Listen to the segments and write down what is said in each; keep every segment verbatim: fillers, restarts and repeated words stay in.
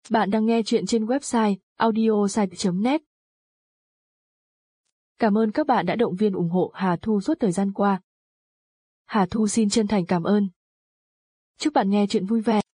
Bạn đang nghe chuyện trên website audiosite chấm net. Cảm ơn các bạn đã động viên ủng hộ Hà Thu suốt thời gian qua. Hà Thu xin chân thành cảm ơn. Chúc bạn nghe chuyện vui vẻ.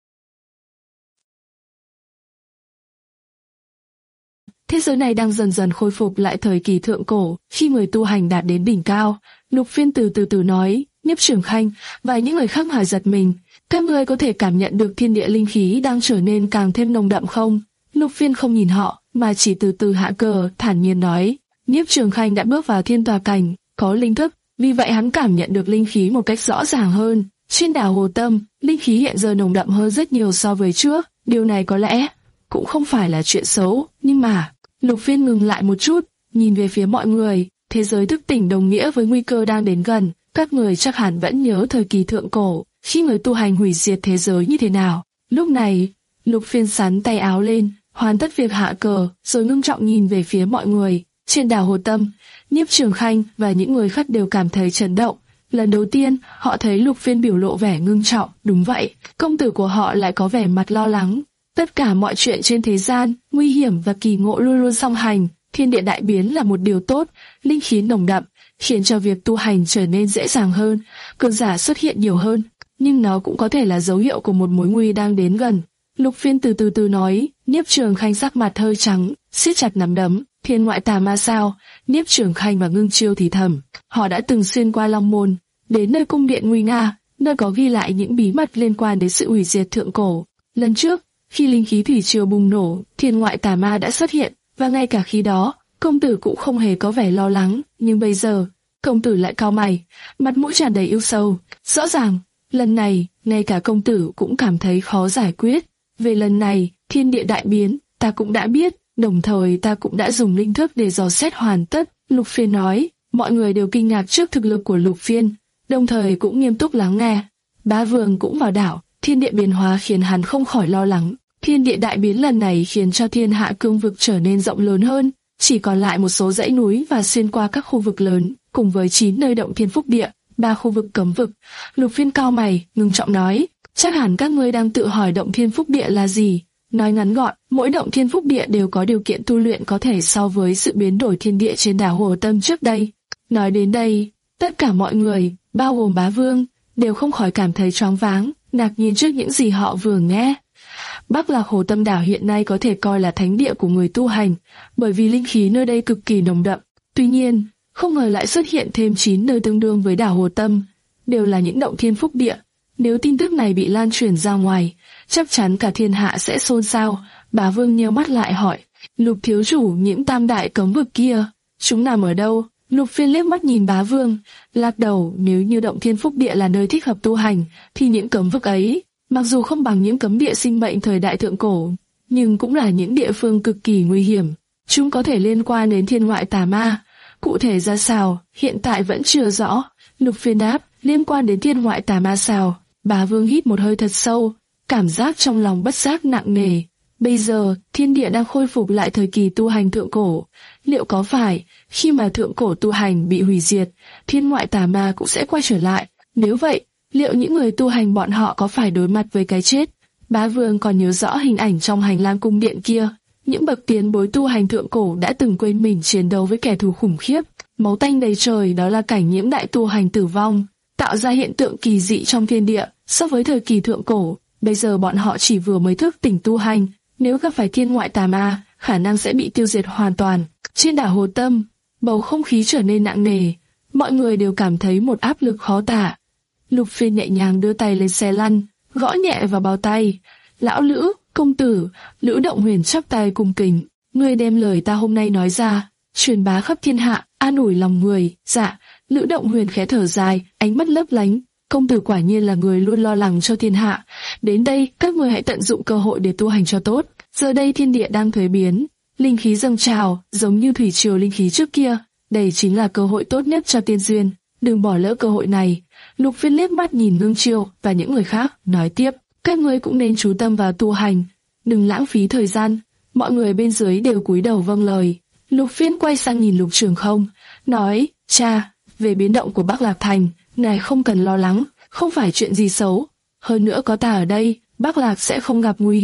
Thế giới này đang dần dần khôi phục lại thời kỳ thượng cổ, khi người tu hành đạt đến đỉnh cao. Lục Phiên từ từ từ nói, Nhiếp Trường Khanh và những người khác hỏi giật mình. Các ngươi có thể cảm nhận được thiên địa linh khí đang trở nên càng thêm nồng đậm không? Lục Phiên không nhìn họ, mà chỉ từ từ hạ cờ, thản nhiên nói. Nhiếp Trường Khanh đã bước vào thiên tòa cảnh, có linh thức, vì vậy hắn cảm nhận được linh khí một cách rõ ràng hơn. Trên đảo Hồ Tâm, linh khí hiện giờ nồng đậm hơn rất nhiều so với trước. Điều này có lẽ cũng không phải là chuyện xấu, nhưng mà Lục Phiên ngừng lại một chút, nhìn về phía mọi người. Thế giới thức tỉnh đồng nghĩa với nguy cơ đang đến gần. Các người chắc hẳn vẫn nhớ thời kỳ thượng cổ, khi người tu hành hủy diệt thế giới như thế nào. Lúc này, Lục Phiên sắn tay áo lên, hoàn tất việc hạ cờ, rồi ngưng trọng nhìn về phía mọi người. Trên đảo Hồ Tâm, Nhiếp Trường Khanh và những người khác đều cảm thấy chấn động. Lần đầu tiên, họ thấy Lục Phiên biểu lộ vẻ ngưng trọng. Đúng vậy, công tử của họ lại có vẻ mặt lo lắng. Tất cả mọi chuyện trên thế gian, nguy hiểm và kỳ ngộ luôn luôn song hành. Thiên địa đại biến là một điều tốt, linh khí nồng đậm, khiến cho việc tu hành trở nên dễ dàng hơn, cường giả xuất hiện nhiều hơn. Nhưng nó cũng có thể là dấu hiệu của một mối nguy đang đến gần. Lục Phiên từ từ từ nói. Nhiếp Trường Khanh sắc mặt hơi trắng, siết chặt nắm đấm. Thiên ngoại tà ma sao? Nhiếp Trường Khanh và Ngưng Chiêu thì thầm. Họ đã từng xuyên qua Long Môn, đến nơi cung điện nguy nga, nơi có ghi lại những bí mật liên quan đến sự hủy diệt thượng cổ. Lần trước, khi linh khí thủy triều bùng nổ, thiên ngoại tà ma đã xuất hiện, và ngay cả khi đó, công tử cũng không hề có vẻ lo lắng. Nhưng bây giờ, công tử lại cau mày, mặt mũi tràn đầy ưu sầu. Rõ ràng, lần này, ngay cả công tử cũng cảm thấy khó giải quyết. Về lần này, thiên địa đại biến, ta cũng đã biết, đồng thời ta cũng đã dùng linh thức để dò xét hoàn tất. Lục Phiên nói. Mọi người đều kinh ngạc trước thực lực của Lục Phiên, đồng thời cũng nghiêm túc lắng nghe. Bá Vương cũng vào đảo, thiên địa biến hóa khiến hắn không khỏi lo lắng. Thiên địa đại biến lần này khiến cho thiên hạ cương vực trở nên rộng lớn hơn, chỉ còn lại một số dãy núi và xuyên qua các khu vực lớn, cùng với chín nơi động thiên phúc địa, ba khu vực cấm vực. Lục Phiên cau mày, ngưng trọng nói, chắc hẳn các ngươi đang tự hỏi động thiên phúc địa là gì. Nói ngắn gọn, mỗi động thiên phúc địa đều có điều kiện tu luyện có thể so với sự biến đổi thiên địa trên đảo Hồ Tâm trước đây. Nói đến đây, tất cả mọi người, bao gồm Bá Vương, đều không khỏi cảm thấy choáng váng, ngạc nhiên trước những gì họ vừa nghe. Bắc Lạc Hồ Tâm đảo hiện nay có thể coi là thánh địa của người tu hành, bởi vì linh khí nơi đây cực kỳ nồng đậm. Tuy nhiên, không ngờ lại xuất hiện thêm chín nơi tương đương với đảo Hồ Tâm, đều là những động thiên phúc địa. Nếu tin tức này bị lan truyền ra ngoài, chắc chắn cả thiên hạ sẽ xôn xao. Bá Vương nheo mắt lại hỏi, Lục thiếu chủ, những tam đại cấm vực kia, chúng nằm ở đâu? Lục Phiên liếc mắt nhìn Bá Vương, lắc đầu. Nếu như động thiên phúc địa là nơi thích hợp tu hành, thì những cấm vực ấy, mặc dù không bằng những cấm địa sinh mệnh thời đại thượng cổ, nhưng cũng là những địa phương cực kỳ nguy hiểm. Chúng có thể liên quan đến thiên ngoại tà ma. Cụ thể ra sao, hiện tại vẫn chưa rõ. Lục Phiên đáp, liên quan đến thiên ngoại tà ma sao? Bá Vương hít một hơi thật sâu, cảm giác trong lòng bất giác nặng nề. Bây giờ, thiên địa đang khôi phục lại thời kỳ tu hành thượng cổ. Liệu có phải, khi mà thượng cổ tu hành bị hủy diệt, thiên ngoại tà ma cũng sẽ quay trở lại? Nếu vậy, liệu những người tu hành bọn họ có phải đối mặt với cái chết? Bá Vương còn nhớ rõ hình ảnh trong hành lang cung điện kia. Những bậc tiền bối tu hành thượng cổ đã từng quên mình chiến đấu với kẻ thù khủng khiếp. Máu tanh đầy trời, đó là cảnh những đại tu hành tử vong, tạo ra hiện tượng kỳ dị trong thiên địa. So với thời kỳ thượng cổ, bây giờ bọn họ chỉ vừa mới thức tỉnh tu hành, nếu gặp phải thiên ngoại tà ma, khả năng sẽ bị tiêu diệt hoàn toàn. Trên đảo Hồ Tâm, bầu không khí trở nên nặng nề, mọi người đều cảm thấy một áp lực khó tả. Lục Phiên nhẹ nhàng đưa tay lên xe lăn, gõ nhẹ vào bao tay. Lão Lữ, công tử. Lữ Động Huyền chắp tay cung kính. Ngươi đem lời ta hôm nay nói ra, truyền bá khắp thiên hạ, an ủi lòng người. Dạ. Lữ Động Huyền khẽ thở dài, ánh mắt lấp lánh. Công tử quả nhiên là người luôn lo lắng cho thiên hạ. Đến đây, các người hãy tận dụng cơ hội để tu hành cho tốt. Giờ đây thiên địa đang thuế biến, linh khí dâng trào, giống như thủy triều linh khí trước kia. Đây chính là cơ hội tốt nhất cho tiên duyên. Đừng bỏ lỡ cơ hội này. Lục Phiên liếc mắt nhìn Ngưng Chiêu và những người khác, nói tiếp, các ngươi cũng nên chú tâm vào tu hành, đừng lãng phí thời gian. Mọi người bên dưới đều cúi đầu vâng lời. Lục Phiên quay sang nhìn Lục Trường Không, nói, cha, về biến động của Bắc Lạc Thành, ngài không cần lo lắng, không phải chuyện gì xấu. Hơn nữa có ta ở đây, Bắc Lạc sẽ không gặp nguy hiểm.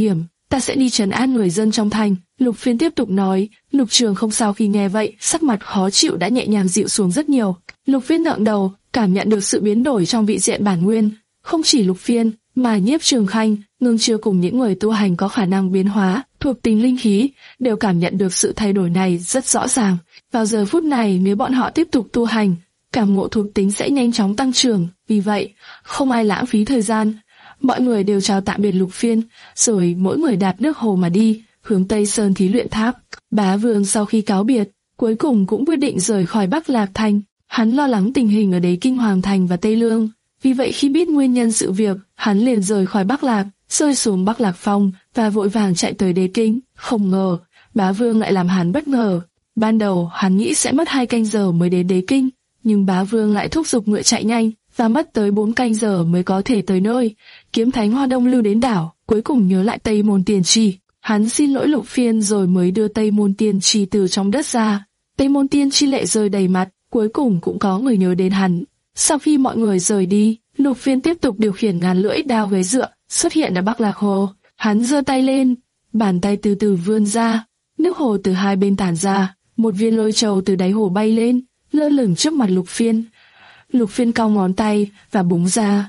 ta sẽ đi trấn an người dân trong thành. Lục Phiên tiếp tục nói. Lục Trường không sau khi nghe vậy, sắc mặt khó chịu đã nhẹ nhàng dịu xuống rất nhiều. Lục Phiên ngẩng đầu, cảm nhận được sự biến đổi trong vị diện bản nguyên. Không chỉ Lục Phiên, mà Nhiếp Trường Khanh, Ngưng Chiêu cùng những người tu hành có khả năng biến hóa thuộc tính linh khí đều cảm nhận được sự thay đổi này rất rõ ràng. Vào giờ phút này, nếu bọn họ tiếp tục tu hành, cảm ngộ thuộc tính sẽ nhanh chóng tăng trưởng. Vì vậy, không ai lãng phí thời gian. Mọi người đều chào tạm biệt Lục Phiên, rồi mỗi người đạp nước hồ mà đi, hướng Tây Sơn Thí Luyện Tháp. Bá Vương sau khi cáo biệt, cuối cùng cũng quyết định rời khỏi Bắc Lạc Thành. Hắn lo lắng tình hình ở Đế Kinh Hoàng Thành và Tây Lương. Vì vậy khi biết nguyên nhân sự việc, hắn liền rời khỏi Bắc Lạc, rơi xuống Bắc Lạc Phong và vội vàng chạy tới Đế Kinh. Không ngờ, Bá Vương lại làm hắn bất ngờ. Ban đầu hắn nghĩ sẽ mất hai canh giờ mới đến Đế Kinh, nhưng Bá Vương lại thúc giục ngựa chạy nhanh và mất tới bốn canh giờ mới có thể tới nơi. Kiếm Thánh Hoa Đông Lưu đến đảo, cuối cùng nhớ lại Tây Môn Tiên Trì. Hắn xin lỗi Lục Phiên rồi mới đưa Tây Môn Tiên Trì từ trong đất ra. Tây Môn Tiên Trì lệ rơi đầy mặt, cuối cùng cũng có người nhớ đến hắn. Sau khi mọi người rời đi, Lục Phiên tiếp tục điều khiển ngàn lưỡi đao ghế dựa, xuất hiện ở Bắc Lạc Hồ. Hắn giơ tay lên, bàn tay từ từ vươn ra, nước hồ từ hai bên tản ra, một viên lôi châu từ đáy hồ bay lên, lơ lửng trước mặt Lục Phiên. Lục Phiên cong ngón tay và búng ra.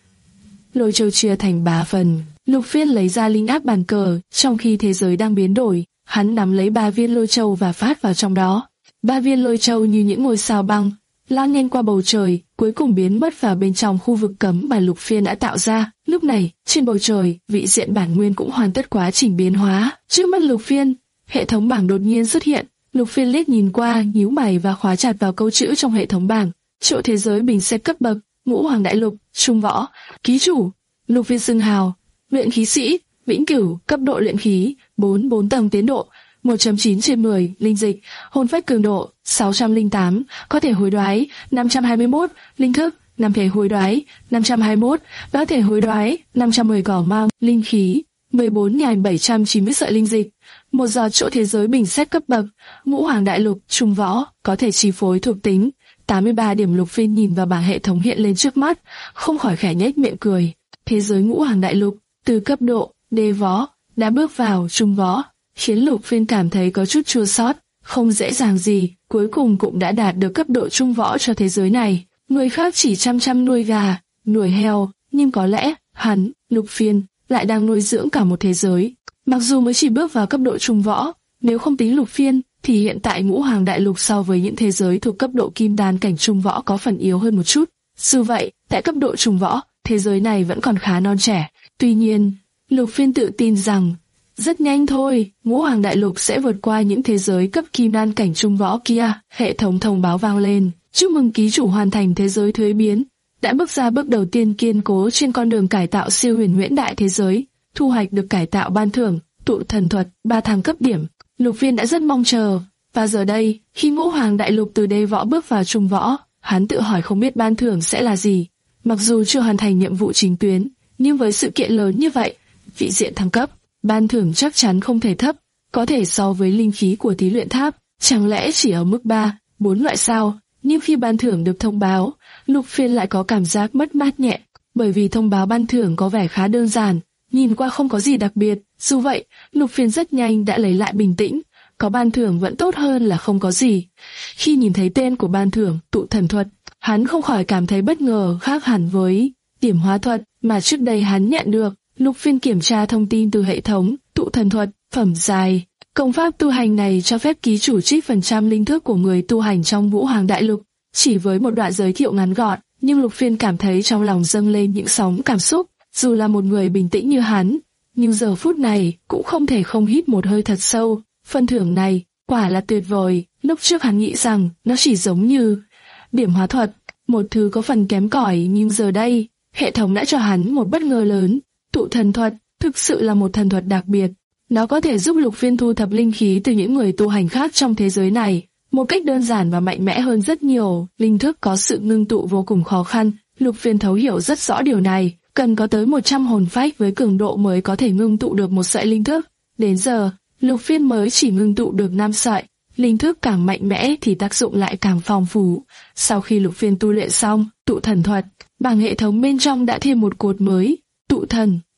Lôi châu chia thành ba phần. Lục Phiên lấy ra linh áp bàn cờ, trong khi thế giới đang biến đổi, hắn nắm lấy ba viên lôi châu và phát vào trong đó. Ba viên lôi châu như những ngôi sao băng, lan nhanh qua bầu trời, cuối cùng biến mất vào bên trong khu vực cấm mà Lục Phiên đã tạo ra. Lúc này, trên bầu trời, vị diện bản nguyên cũng hoàn tất quá trình biến hóa. Trước mắt Lục Phiên, hệ thống bảng đột nhiên xuất hiện. Lục Phiên liếc nhìn qua, nhíu mày và khóa chặt vào câu chữ trong hệ thống bảng. Chỗ thế giới bình xét cấp bậc, Ngũ Hoàng Đại Lục, Trung Võ, Ký Chủ. Lục Phiên xưng hào, luyện khí sĩ, vĩnh cửu, cấp độ luyện khí, bốn, bốn tầng tiến độ, một chấm chín trên mười, linh dịch, hồn phách cường độ, sáu trăm lẻ tám, có thể hối đoái, năm trăm hai mươi mốt, linh thức, năm thể hối đoái, năm trăm hai mươi mốt, có thể hối đoái, năm trăm mười cỏ mang, linh khí, mười bốn nghìn bảy trăm chín mươi sợi linh dịch, một giọt chỗ thế giới bình xét cấp bậc, Ngũ Hoàng Đại Lục, Trung Võ, có thể chi phối thuộc tính, tám mươi ba điểm. Lục Phiên nhìn vào bảng hệ thống hiện lên trước mắt, không khỏi khẽ nhếch miệng cười. Thế giới Ngũ Hoàng Đại Lục, từ cấp độ đế võ đã bước vào Trung Võ, khiến Lục Phiên cảm thấy có chút chua xót. Không dễ dàng gì, cuối cùng cũng đã đạt được cấp độ Trung Võ cho thế giới này. Người khác chỉ chăm chăm nuôi gà, nuôi heo, nhưng có lẽ hắn, Lục Phiên, lại đang nuôi dưỡng cả một thế giới. Mặc dù mới chỉ bước vào cấp độ Trung Võ, nếu không tính Lục Phiên, thì hiện tại Ngũ Hoàng Đại Lục so với những thế giới thuộc cấp độ Kim Đan cảnh Trung Võ có phần yếu hơn một chút. Dù vậy, tại cấp độ Trung Võ, thế giới này vẫn còn khá non trẻ. Tuy nhiên, Lục Phiên tự tin rằng, rất nhanh thôi, Ngũ Hoàng Đại Lục sẽ vượt qua những thế giới cấp Kim Đan cảnh Trung Võ kia. Hệ thống thông báo vang lên, chúc mừng ký chủ hoàn thành thế giới thuế biến, đã bước ra bước đầu tiên kiên cố trên con đường cải tạo siêu huyền huyễn đại thế giới, thu hoạch được cải tạo ban thưởng, tụ thần thuật, ba thăng cấp điểm. Lục Phiên đã rất mong chờ, và giờ đây, khi Ngũ Hoàng Đại Lục từ đế võ bước vào Trung Võ, hắn tự hỏi không biết ban thưởng sẽ là gì. Mặc dù chưa hoàn thành nhiệm vụ chính tuyến, nhưng với sự kiện lớn như vậy, vị diện thăng cấp, ban thưởng chắc chắn không thể thấp, có thể so với linh khí của Thí Luyện Tháp, chẳng lẽ chỉ ở mức ba, bốn loại sao? Nhưng khi ban thưởng được thông báo, Lục Phiên lại có cảm giác mất mát nhẹ, bởi vì thông báo ban thưởng có vẻ khá đơn giản, nhìn qua không có gì đặc biệt. Dù vậy, Lục Phiên rất nhanh đã lấy lại bình tĩnh, có ban thưởng vẫn tốt hơn là không có gì. Khi nhìn thấy tên của ban thưởng, tụ thần thuật, hắn không khỏi cảm thấy bất ngờ, khác hẳn với điểm hóa thuật mà trước đây hắn nhận được. Lục Phiên kiểm tra thông tin từ hệ thống, tụ thần thuật, phẩm dài. Công pháp tu hành này cho phép ký chủ trích phần trăm linh thức của người tu hành trong Ngũ Hoàng Đại Lục. Chỉ với một đoạn giới thiệu ngắn gọn, nhưng Lục Phiên cảm thấy trong lòng dâng lên những sóng cảm xúc. Dù là một người bình tĩnh như hắn, nhưng giờ phút này cũng không thể không hít một hơi thật sâu. Phần thưởng này quả là tuyệt vời. Lúc trước hắn nghĩ rằng nó chỉ giống như điểm hóa thuật, một thứ có phần kém cỏi, nhưng giờ đây hệ thống đã cho hắn một bất ngờ lớn. Tụ thần thuật thực sự là một thần thuật đặc biệt. Nó có thể giúp Lục Phiên thu thập linh khí từ những người tu hành khác trong thế giới này, một cách đơn giản và mạnh mẽ hơn rất nhiều. Linh thức có sự ngưng tụ vô cùng khó khăn, Lục Phiên thấu hiểu rất rõ điều này. Cần có tới một trăm hồn phách với cường độ mới có thể ngưng tụ được một sợi linh thức. Đến giờ, Lục Phiên mới chỉ ngưng tụ được năm sợi. Linh thức càng mạnh mẽ thì tác dụng lại càng phong phú. Sau khi Lục Phiên tu luyện xong tụ thần thuật, bảng hệ thống bên trong đã thêm một cột mới, tụ thần, một,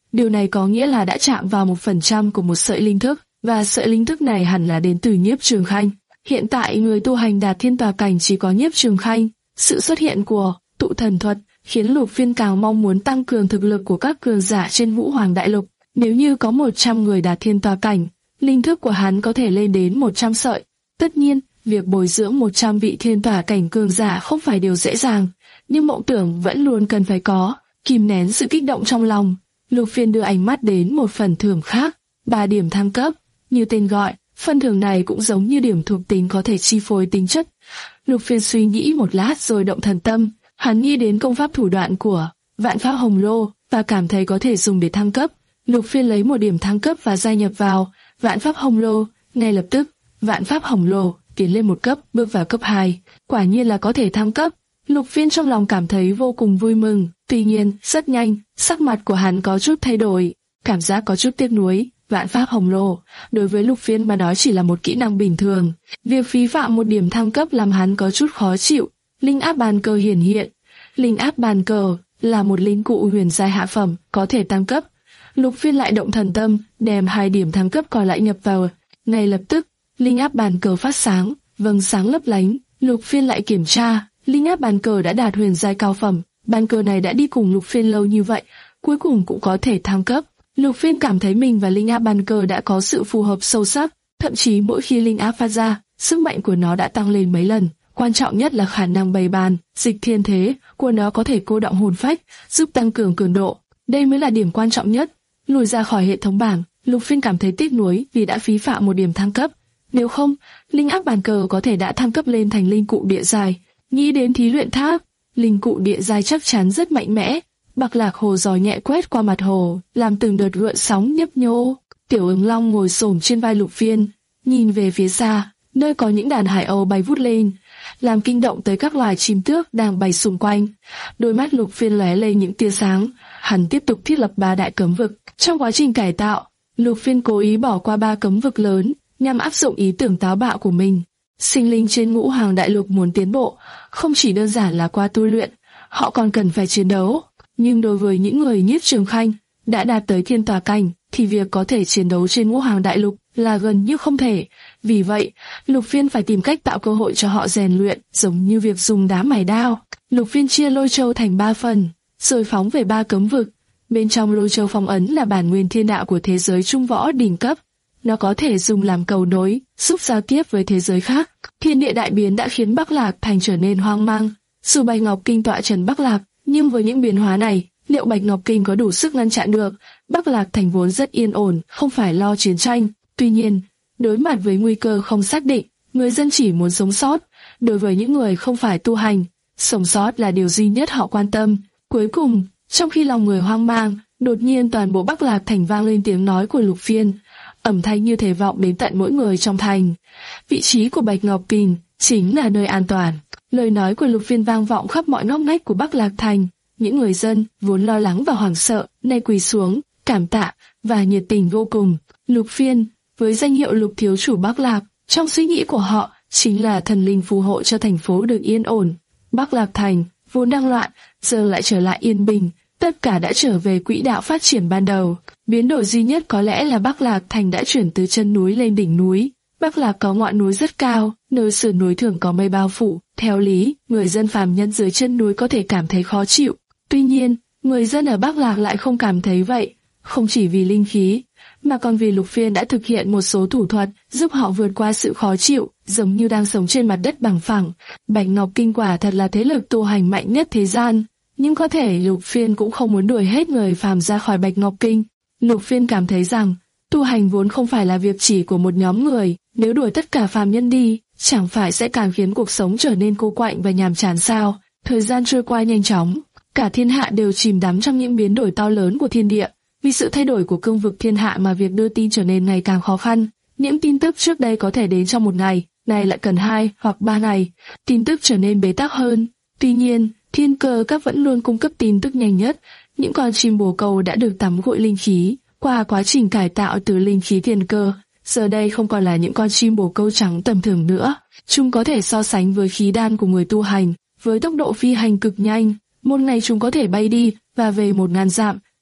Điều này có nghĩa là đã chạm vào một phần trăm của một sợi linh thức, và sợi linh thức này hẳn là đến từ Nhiếp Trường Khanh. Hiện tại người tu hành đạt thiên tòa cảnh chỉ có Nhiếp Trường Khanh. Sự xuất hiện của tụ thần thuật khiến Lục Phiên càng mong muốn tăng cường thực lực của các cường giả trên Vũ Hoàng Đại Lục. Nếu như có một trăm người đạt thiên tòa cảnh, linh thức của hắn có thể lên đến một trăm sợi. Tất nhiên, việc bồi dưỡng một trăm vị thiên tòa cảnh cường giả không phải điều dễ dàng, nhưng mộng tưởng vẫn luôn cần phải có. Kìm nén sự kích động trong lòng, Lục Phiên đưa ánh mắt đến một phần thưởng khác, ba điểm thăng cấp. Như tên gọi, phần thưởng này cũng giống như điểm thuộc tính có thể chi phối tính chất. Lục Phiên suy nghĩ một lát rồi động thần tâm, hắn nghĩ đến công pháp thủ đoạn của Vạn Pháp Hồng Lô và cảm thấy có thể dùng để thăng cấp. Lục Phiên lấy một điểm thăng cấp và gia nhập vào Vạn Pháp Hồng Lô. Ngay lập tức, Vạn Pháp Hồng Lô tiến lên một cấp, bước vào cấp hai. Quả nhiên là có thể thăng cấp. Lục Phiên trong lòng cảm thấy vô cùng vui mừng. Tuy nhiên, rất nhanh, sắc mặt của hắn có chút thay đổi, cảm giác có chút tiếc nuối. Vạn Pháp Hồng Lô, đối với Lục Phiên mà nói chỉ là một kỹ năng bình thường. Việc phí phạm một điểm thăng cấp làm hắn có chút khó chịu. Linh áp bàn cờ hiển hiện. Linh áp bàn cờ là một linh cụ huyền giai hạ phẩm, có thể tăng cấp. Lục Phiên lại động thần tâm, đem hai điểm thăng cấp còn lại nhập vào. Ngay lập tức, linh áp bàn cờ phát sáng, vầng sáng lấp lánh. Lục Phiên lại kiểm tra, linh áp bàn cờ đã đạt huyền giai cao phẩm. Bàn cờ này đã đi cùng Lục Phiên lâu như vậy, cuối cùng cũng có thể thăng cấp. Lục Phiên cảm thấy mình và linh áp bàn cờ đã có sự phù hợp sâu sắc, thậm chí mỗi khi linh áp phát ra, sức mạnh của nó đã tăng lên mấy lần. Quan trọng nhất là khả năng bày bàn, dịch thiên thế của nó có thể cô động hồn phách, giúp tăng cường cường độ. Đây mới là điểm quan trọng nhất. Lùi ra khỏi hệ thống bảng, Lục Phiên cảm thấy tiếc nuối vì đã phí phạm một điểm thăng cấp. Nếu không, linh áp bàn cờ có thể đã thăng cấp lên thành linh cụ địa giai. Nghĩ đến thí luyện tháp, linh cụ địa giai chắc chắn rất mạnh mẽ. Bạc Lạc Hồ gió nhẹ quét qua mặt hồ, làm từng đợt gợn sóng nhấp nhô. Tiểu Ứng Long ngồi xổm trên vai Lục Phiên, nhìn về phía xa, nơi có những đàn hải âu bay vút lên, làm kinh động tới các loài chim tước đang bay xung quanh. Đôi mắt Lục Phiên lóe lên những tia sáng, hắn tiếp tục thiết lập ba đại cấm vực. Trong quá trình cải tạo, Lục Phiên cố ý bỏ qua ba cấm vực lớn, nhằm áp dụng ý tưởng táo bạo của mình. Sinh linh trên Ngũ Hoàng Đại Lục muốn tiến bộ, không chỉ đơn giản là qua tu luyện, họ còn cần phải chiến đấu. Nhưng đối với những người Nhiếp Trường Khanh đã đạt tới thiên tòa cảnh, thì việc có thể chiến đấu trên Ngũ Hoàng Đại Lục là gần như không thể. Vì vậy, Lục Phiên phải tìm cách tạo cơ hội cho họ rèn luyện, giống như việc dùng đá mài đao. Lục Phiên chia lôi châu thành ba phần, rồi phóng về ba cấm vực. Bên trong lôi châu phong ấn là bản nguyên thiên đạo của thế giới trung võ đỉnh cấp. Nó có thể dùng làm cầu nối, giúp giao tiếp với thế giới khác. Thiên địa đại biến đã khiến Bắc Lạc Thành trở nên hoang mang. Dù Bạch Ngọc Kinh tọa trấn Bắc Lạc, nhưng với những biến hóa này, liệu Bạch Ngọc Kinh có đủ sức ngăn chặn được? Bắc Lạc Thành vốn rất yên ổn, không phải lo chiến tranh. Tuy nhiên, đối mặt với nguy cơ không xác định, người dân chỉ muốn sống sót. Đối với những người không phải tu hành, sống sót là điều duy nhất họ quan tâm. Cuối cùng, trong khi lòng người hoang mang, đột nhiên toàn bộ Bắc Lạc Thành vang lên tiếng nói của Lục Phiên, âm thanh như thể vọng đến tận mỗi người trong thành. Vị trí của Bạch Ngọc Kinh chính là nơi an toàn. Lời nói của Lục Phiên vang vọng khắp mọi ngóc ngách của Bắc Lạc Thành. Những người dân vốn lo lắng và hoảng sợ, nay quỳ xuống, cảm tạ và nhiệt tình vô cùng. Lục Phiên, với danh hiệu Lục Thiếu Chủ Bắc Lạc, trong suy nghĩ của họ chính là thần linh phù hộ cho thành phố được yên ổn. Bắc Lạc Thành vốn đang loạn, giờ lại trở lại yên bình, tất cả đã trở về quỹ đạo phát triển ban đầu. Biến đổi duy nhất có lẽ là Bắc Lạc Thành đã chuyển từ chân núi lên đỉnh núi. Bắc Lạc có ngọn núi rất cao, nơi sườn núi thường có mây bao phủ. Theo lý, người dân phàm nhân dưới chân núi có thể cảm thấy khó chịu. Tuy nhiên, người dân ở Bắc Lạc lại không cảm thấy vậy. Không chỉ vì linh khí, mà còn vì Lục Phiên đã thực hiện một số thủ thuật giúp họ vượt qua sự khó chịu, giống như đang sống trên mặt đất bằng phẳng. Bạch Ngọc Kinh quả thật là thế lực tu hành mạnh nhất thế gian, nhưng có thể Lục Phiên cũng không muốn đuổi hết người phàm ra khỏi Bạch Ngọc Kinh. Lục Phiên cảm thấy rằng tu hành vốn không phải là việc chỉ của một nhóm người, nếu đuổi tất cả phàm nhân đi, chẳng phải sẽ càng khiến cuộc sống trở nên cô quạnh và nhàm chán sao? Thời gian trôi qua nhanh chóng, cả thiên hạ đều chìm đắm trong những biến đổi to lớn của thiên địa. Vì sự thay đổi của cương vực thiên hạ mà việc đưa tin trở nên ngày càng khó khăn. Những tin tức trước đây có thể đến trong một ngày, nay lại cần hai hoặc ba ngày. Tin tức trở nên bế tắc hơn. Tuy nhiên, thiên cơ các vẫn luôn cung cấp tin tức nhanh nhất. Những con chim bồ câu đã được tắm gội linh khí, qua quá trình cải tạo từ linh khí thiên cơ. Giờ đây không còn là những con chim bồ câu trắng tầm thường nữa. Chúng có thể so sánh với khí đan của người tu hành, với tốc độ phi hành cực nhanh. Một ngày chúng có thể bay đi và về một ngàn dặm.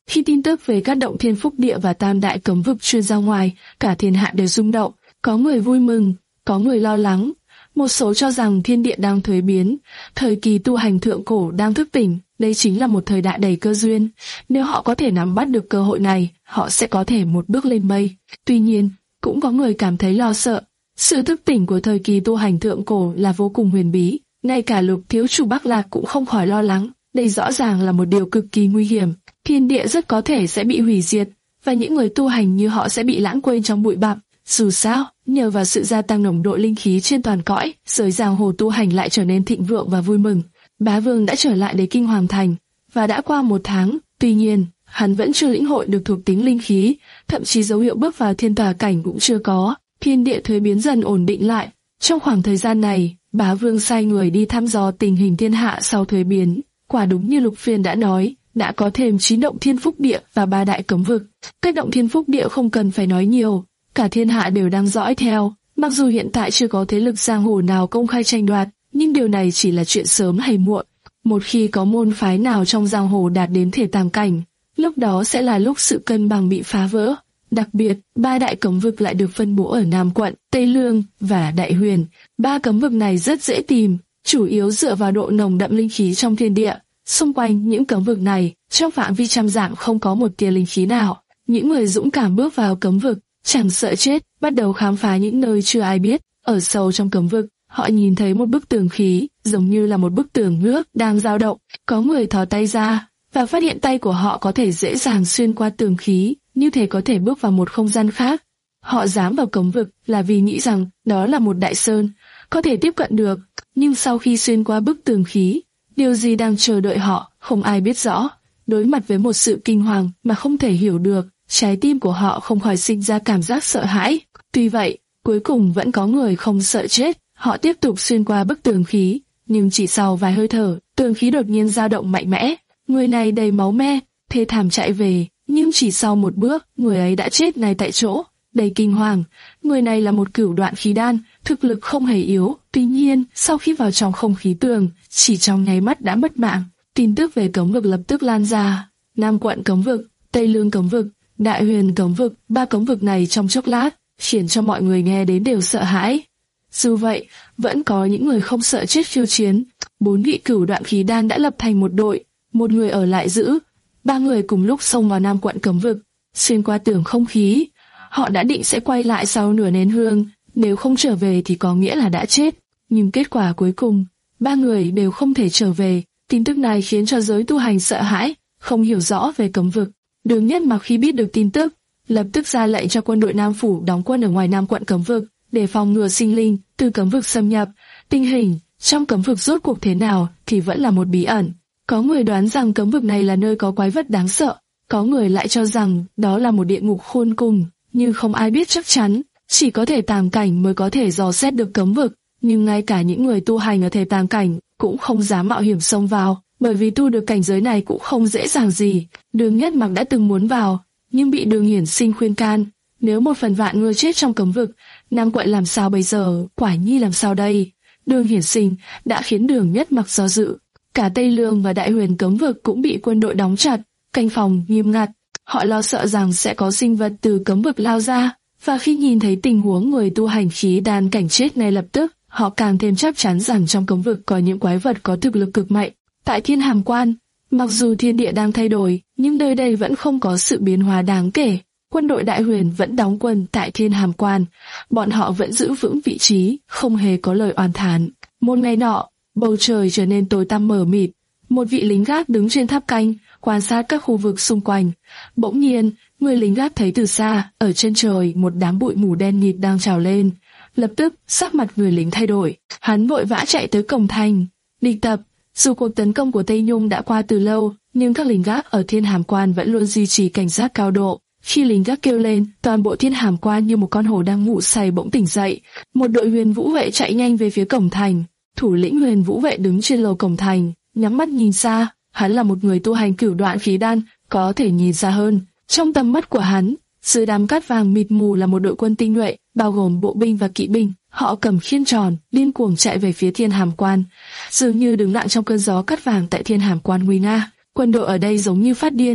Khi tin tức về các động thiên phúc địa và tam đại cấm vực truyền ra ngoài, cả thiên hạ đều rung động. Có người vui mừng, có người lo lắng. Một số cho rằng thiên địa đang thuế biến, thời kỳ tu hành thượng cổ đang thức tỉnh. Đây chính là một thời đại đầy cơ duyên. Nếu họ có thể nắm bắt được cơ hội này, họ sẽ có thể một bước lên mây. Tuy nhiên, cũng có người cảm thấy lo sợ. Sự thức tỉnh của thời kỳ tu hành thượng cổ là vô cùng huyền bí. Ngay cả Lục thiếu chủ Bắc Lạc cũng không khỏi lo lắng. Đây rõ ràng là một điều cực kỳ nguy hiểm. Thiên địa rất có thể sẽ bị hủy diệt, và những người tu hành như họ sẽ bị lãng quên trong bụi bặm. Dù sao, nhờ vào sự gia tăng nồng độ linh khí trên toàn cõi, giới giang hồ tu hành lại trở nên thịnh vượng và vui mừng. Bá Vương đã trở lại Đế Kinh Hoàng Thành, và đã qua một tháng. Tuy nhiên, hắn vẫn chưa lĩnh hội được thuộc tính linh khí, thậm chí dấu hiệu bước vào thiên tòa cảnh cũng chưa có. Thiên địa thuế biến dần ổn định lại. Trong khoảng thời gian này, Bá Vương sai người đi thăm dò tình hình thiên hạ sau thuế biến. Quả đúng như Lục Phiên đã nói, đã có thêm chín động thiên phúc địa và ba đại cấm vực. Các động thiên phúc địa không cần phải nói nhiều, cả thiên hạ đều đang dõi theo. Mặc dù hiện tại chưa có thế lực giang hồ nào công khai tranh đoạt, nhưng điều này chỉ là chuyện sớm hay muộn. Một khi có môn phái nào trong giang hồ đạt đến thể tàng cảnh, lúc đó sẽ là lúc sự cân bằng bị phá vỡ. Đặc biệt, ba đại cấm vực lại được phân bố ở Nam Quận, Tây Lương và Đại Huyền. Ba cấm vực này rất dễ tìm, chủ yếu dựa vào độ nồng đậm linh khí trong thiên địa. Xung quanh những cấm vực này, trong phạm vi trăm dặm không có một tia linh khí nào. Những người dũng cảm bước vào cấm vực, chẳng sợ chết, bắt đầu khám phá những nơi chưa ai biết. Ở sâu trong cấm vực, họ nhìn thấy một bức tường khí, giống như là một bức tường nước đang dao động. Có người thò tay ra, và phát hiện tay của họ có thể dễ dàng xuyên qua tường khí, như thể có thể bước vào một không gian khác. Họ dám vào cấm vực là vì nghĩ rằng đó là một đại sơn, có thể tiếp cận được. Nhưng sau khi xuyên qua bức tường khí, điều gì đang chờ đợi họ, không ai biết rõ. Đối mặt với một sự kinh hoàng mà không thể hiểu được, trái tim của họ không khỏi sinh ra cảm giác sợ hãi. Tuy vậy, cuối cùng vẫn có người không sợ chết. Họ tiếp tục xuyên qua bức tường khí, nhưng chỉ sau vài hơi thở, tường khí đột nhiên dao động mạnh mẽ. Người này đầy máu me, thê thảm chạy về, nhưng chỉ sau một bước, người ấy đã chết ngay tại chỗ. Đầy kinh hoàng, người này là một cửu đoạn khí đan, thực lực không hề yếu. Tuy nhiên, sau khi vào trong không khí tường, chỉ trong nháy mắt đã mất mạng. Tin tức về cấm vực lập tức lan ra. Nam Quận cấm vực, Tây Lương cấm vực, Đại Huyền cấm vực, ba cấm vực này trong chốc lát khiến cho mọi người nghe đến đều sợ hãi. Dù vậy, vẫn có những người không sợ chết khiêu chiến. Bốn vị cửu đoạn khí đan đã lập thành một đội, một người ở lại giữ. Ba người cùng lúc xông vào Nam Quận cấm vực, xuyên qua tường không khí. Họ đã định sẽ quay lại sau nửa nén hương, nếu không trở về thì có nghĩa là đã chết. Nhưng kết quả cuối cùng, ba người đều không thể trở về. Tin tức này khiến cho giới tu hành sợ hãi, không hiểu rõ về cấm vực. Đường Nhất Mặc khi biết được tin tức, lập tức ra lệnh cho quân đội Nam Phủ đóng quân ở ngoài Nam Quận cấm vực, để phòng ngừa sinh linh từ cấm vực xâm nhập. Tình hình trong cấm vực rốt cuộc thế nào thì vẫn là một bí ẩn. Có người đoán rằng cấm vực này là nơi có quái vật đáng sợ, có người lại cho rằng đó là một địa ngục khôn cùng, nhưng không ai biết chắc chắn. Chỉ có thể tàng cảnh mới có thể dò xét được cấm vực, nhưng ngay cả những người tu hành ở thể tàng cảnh cũng không dám mạo hiểm xông vào, bởi vì tu được cảnh giới này cũng không dễ dàng gì. Đường Nhất Mặc đã từng muốn vào, nhưng bị Đường Hiển Sinh khuyên can. Nếu một phần vạn người chết trong cấm vực, Nam Quận làm sao bây giờ, Quả Nhi làm sao đây? Đường Hiển Sinh đã khiến Đường Nhất Mặc do dự. Cả Tây Lương và Đại Huyền cấm vực cũng bị quân đội đóng chặt, canh phòng nghiêm ngặt. Họ lo sợ rằng sẽ có sinh vật từ cấm vực lao ra, và khi nhìn thấy tình huống người tu hành khí đan cảnh chết ngay lập tức, họ càng thêm chắc chắn rằng trong cấm vực có những quái vật có thực lực cực mạnh. Tại Thiên Hàm Quan, mặc dù thiên địa đang thay đổi, nhưng nơi đây vẫn không có sự biến hóa đáng kể. Quân đội Đại Huyền vẫn đóng quân tại Thiên Hàm Quan, bọn họ vẫn giữ vững vị trí, không hề có lời oán thán. Một ngày nọ, bầu trời trở nên tối tăm mờ mịt. Một vị lính gác đứng trên tháp canh, quan sát các khu vực xung quanh. Bỗng nhiên, người lính gác thấy từ xa, ở trên trời một đám bụi mù đen nghịt đang trào lên. Lập tức, sắc mặt người lính thay đổi. Hắn vội vã chạy tới cổng thành. Địch tập. Dù cuộc tấn công của Tây Nhung đã qua từ lâu, nhưng các lính gác ở Thiên Hàm Quan vẫn luôn duy trì cảnh giác cao độ. Khi lính gác kêu lên, toàn bộ Thiên Hàm Quan như một con hổ đang ngủ say bỗng tỉnh dậy. Một đội huyền vũ vệ chạy nhanh về phía cổng thành. Thủ lĩnh huyền vũ vệ đứng trên lầu cổng thành, nhắm mắt nhìn xa. Hắn là một người tu hành cửu đoạn khí đan, có thể nhìn xa hơn. Trong tầm mắt của hắn, dưới đám cát vàng mịt mù là một đội quân tinh nhuệ, bao gồm bộ binh và kỵ binh. Họ cầm khiên tròn, điên cuồng chạy về phía Thiên Hàm Quan, dường như đứng lặng trong cơn gió cát vàng tại Thiên Hàm Quan nguy nga. Quân đội ở đây giống như phát điên,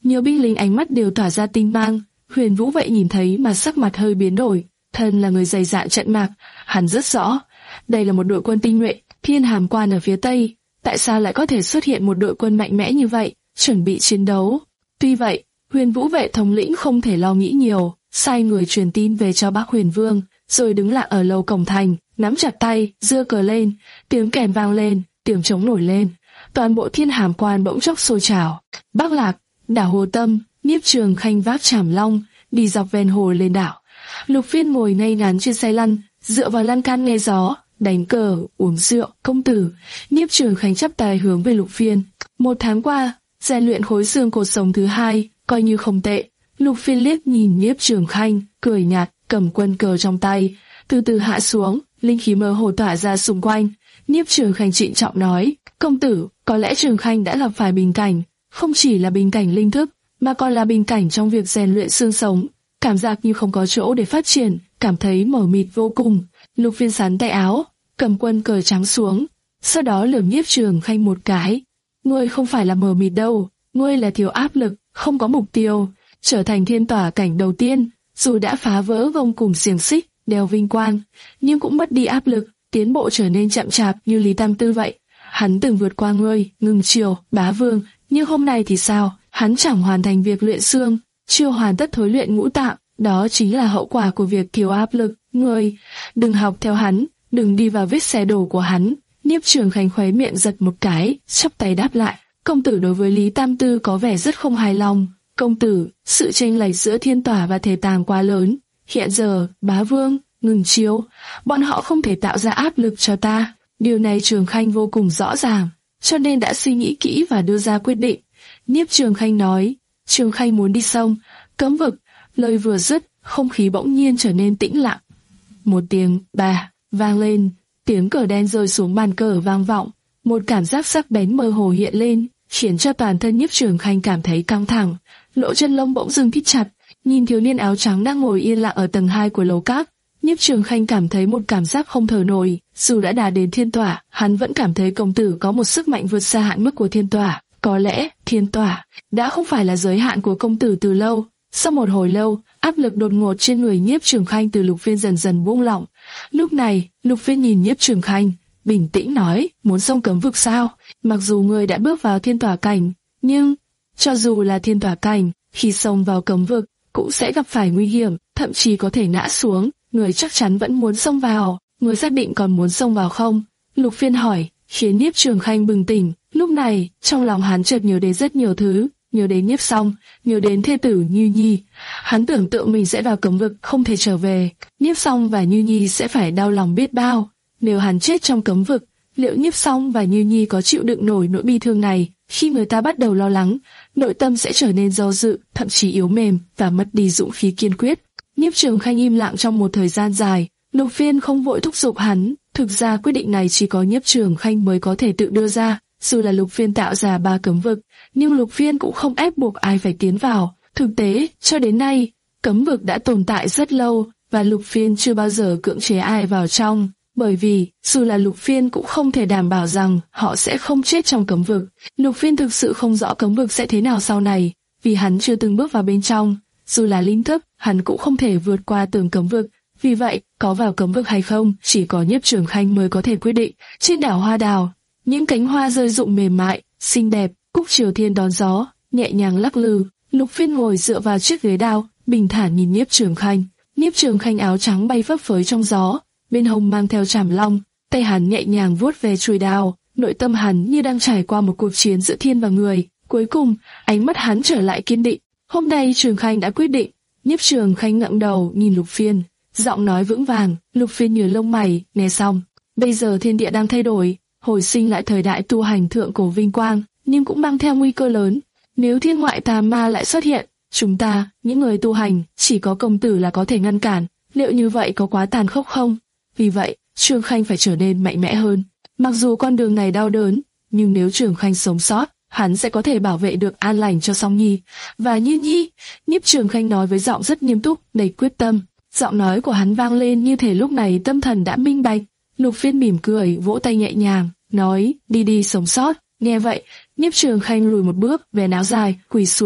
nhiều binh lính ánh mắt đều tỏa ra tinh mang. Huyền Vũ vậy nhìn thấy mà sắc mặt hơi biến đổi. Thân là người dày dạn trận mạc, hắn rất rõ, đây là một đội quân tinh nhuệ, Thiên Hàm Quan ở phía tây, tại sao lại có thể xuất hiện một đội quân mạnh mẽ như vậy, chuẩn bị chiến đấu? Tuy vậy, Huyền Vũ vệ thống lĩnh không thể lo nghĩ nhiều, sai người truyền tin về cho Bắc Huyền Vương, rồi đứng lặng ở lầu cổng thành, nắm chặt tay, giơ cờ lên, tiếng kèn vang lên, tiếng trống nổi lên, toàn bộ Thiên Hàm Quan bỗng chốc sôi trào. Bắc Lạc, đảo Hồ Tâm, Nhiếp Trường Khanh vác Trảm Long, đi dọc ven hồ lên đảo. Lục Phiên ngồi ngay ngắn trên xe lăn, dựa vào lan can nghe gió, đánh cờ, uống rượu. Công tử, Nhiếp Trường Khanh chắp tay hướng về Lục Phiên. Một tháng qua, rèn luyện khối xương cột sống thứ hai, coi như không tệ. Lục Phiên liếc nhìn Nhiếp Trường Khanh, cười nhạt, cầm quân cờ trong tay, từ từ hạ xuống, linh khí mơ hồ tỏa ra xung quanh. Nhiếp Trường Khanh trịnh trọng nói, công tử, có lẽ Trường Khanh đã gặp phải bình cảnh, không chỉ là bình cảnh linh thức, mà còn là bình cảnh trong việc rèn luyện xương sống. Cảm giác như không có chỗ để phát triển, cảm thấy mờ mịt vô cùng. Lục Phiên sắn tay áo, cầm quân cờ trắng xuống, sau đó lườm Nhiếp Trường Khanh một cái. Ngươi không phải là mờ mịt đâu, ngươi là thiếu áp lực, không có mục tiêu, trở thành thiên tỏa cảnh đầu tiên, dù đã phá vỡ vòng cùng xiềng xích, đeo vinh quang, nhưng cũng mất đi áp lực, tiến bộ trở nên chậm chạp như Lý Tam Tư vậy. Hắn từng vượt qua ngươi, Ngưng Triều, Bá Vương, nhưng hôm nay thì sao? Hắn chẳng hoàn thành việc luyện xương, chưa hoàn tất thối luyện ngũ tạng, đó chính là hậu quả của việc thiếu áp lực. Ngươi, đừng học theo hắn, đừng đi vào vết xe đổ của hắn. Nhiếp Trường Khanh khóe miệng giật một cái, chắp tay đáp lại. Công tử đối với Lý Tam Tư có vẻ rất không hài lòng. Công tử, sự chênh lệch giữa thiên tỏa và thể tàng quá lớn. Hiện giờ, Bá Vương, Ngừng Chiếu, bọn họ không thể tạo ra áp lực cho ta. Điều này Trường Khanh vô cùng rõ ràng, cho nên đã suy nghĩ kỹ và đưa ra quyết định. Nhiếp Trường Khanh nói, Trường Khanh muốn đi sông, cấm vực. Lời vừa dứt, không khí bỗng nhiên trở nên tĩnh lặng. Một tiếng bà vang lên, tiếng cờ đen rơi xuống bàn cờ vang vọng, một cảm giác sắc bén mơ hồ hiện lên, khiến cho toàn thân Nhiếp Trường Khanh cảm thấy căng thẳng, lỗ chân lông bỗng dưng thít chặt. Nhìn thiếu niên áo trắng đang ngồi yên lặng ở tầng hai của lầu các, Nhiếp Trường Khanh cảm thấy một cảm giác không thở nổi. Dù đã đạt đến thiên tỏa, hắn vẫn cảm thấy công tử có một sức mạnh vượt xa hạn mức của thiên tỏa. Có lẽ thiên tỏa đã không phải là giới hạn của công tử từ lâu. Sau một hồi lâu, áp lực đột ngột trên người Nhiếp Trường Khanh từ Lục Phiên dần dần buông lỏng. Lúc này, Lục Phiên nhìn Nhiếp Trường Khanh, bình tĩnh nói, muốn xông cấm vực sao? Mặc dù ngươi đã bước vào thiên tỏa cảnh, nhưng cho dù là thiên tỏa cảnh, khi xông vào cấm vực cũng sẽ gặp phải nguy hiểm, thậm chí có thể ngã xuống. Ngươi chắc chắn vẫn muốn xông vào, ngươi xác định còn muốn xông vào không? Lục Phiên hỏi, khiến Nhiếp Trường Khanh bừng tỉnh. Lúc này, trong lòng hắn chợt nhớ đến rất nhiều thứ, nhớ đến Nhiếp Song, nhớ đến thê tử Như Nhi. Hắn tưởng tượng mình sẽ vào cấm vực không thể trở về, Nhiếp Song và Như Nhi sẽ phải đau lòng biết bao. Nếu hắn chết trong cấm vực, liệu Nhiếp Song và Như Nhi có chịu đựng nổi nỗi bi thương này? Khi người ta bắt đầu lo lắng, nội tâm sẽ trở nên do dự, thậm chí yếu mềm và mất đi dũng khí kiên quyết. Nhiếp Trường Khanh im lặng trong một thời gian dài. Lục Phiên không vội thúc giục hắn, thực ra quyết định này chỉ có Nhiếp Trường Khanh mới có thể tự đưa ra. Dù là Lục Phiên tạo ra ba cấm vực, nhưng Lục Phiên cũng không ép buộc ai phải tiến vào. Thực tế, cho đến nay, cấm vực đã tồn tại rất lâu, và Lục Phiên chưa bao giờ cưỡng chế ai vào trong. Bởi vì, dù là Lục Phiên cũng không thể đảm bảo rằng họ sẽ không chết trong cấm vực. Lục Phiên thực sự không rõ cấm vực sẽ thế nào sau này, vì hắn chưa từng bước vào bên trong. Dù là linh thức, hắn cũng không thể vượt qua tường cấm vực. Vì vậy, có vào cấm vực hay không, chỉ có Nhiếp Trường Khanh mới có thể quyết định. Trên đảo Hoa Đào, những cánh hoa rơi rụng mềm mại, xinh đẹp, cúc triều thiên đón gió, nhẹ nhàng lắc lư. Lục Phiên ngồi dựa vào chiếc ghế đao, bình thản nhìn Nhiếp Trường Khanh. Nhiếp Trường Khanh áo trắng bay phấp phới trong gió, bên hông mang theo trảm long, tay hắn nhẹ nhàng vuốt về chuôi đao, nội tâm hắn như đang trải qua một cuộc chiến giữa thiên và người. Cuối cùng, ánh mắt hắn trở lại kiên định. Hôm nay Trường Khanh đã quyết định. Nhiếp Trường Khanh ngẩng đầu nhìn Lục Phiên, giọng nói vững vàng. Lục Phiên nhướng lông mày, nghe xong. Bây giờ thiên địa đang thay đổi, hồi sinh lại thời đại tu hành thượng cổ vinh quang, nhưng cũng mang theo nguy cơ lớn. Nếu thiên ngoại tà ma lại xuất hiện, chúng ta, những người tu hành, chỉ có công tử là có thể ngăn cản. Liệu như vậy có quá tàn khốc không? Vì vậy, Trường Khanh phải trở nên mạnh mẽ hơn. Mặc dù con đường này đau đớn, nhưng nếu Trường Khanh sống sót, hắn sẽ có thể bảo vệ được an lành cho Song Nhi và Như Nhi. Nhiếp Trường Khanh nói với giọng rất nghiêm túc, đầy quyết tâm. Giọng nói của hắn vang lên như thể lúc này tâm thần đã minh bạch. Lục Phiên mỉm cười, vỗ tay nhẹ nhàng, nói, đi đi sống sót. Nghe vậy, Nhiếp Trường Khanh lùi một bước, vén áo dài, quỳ xuống,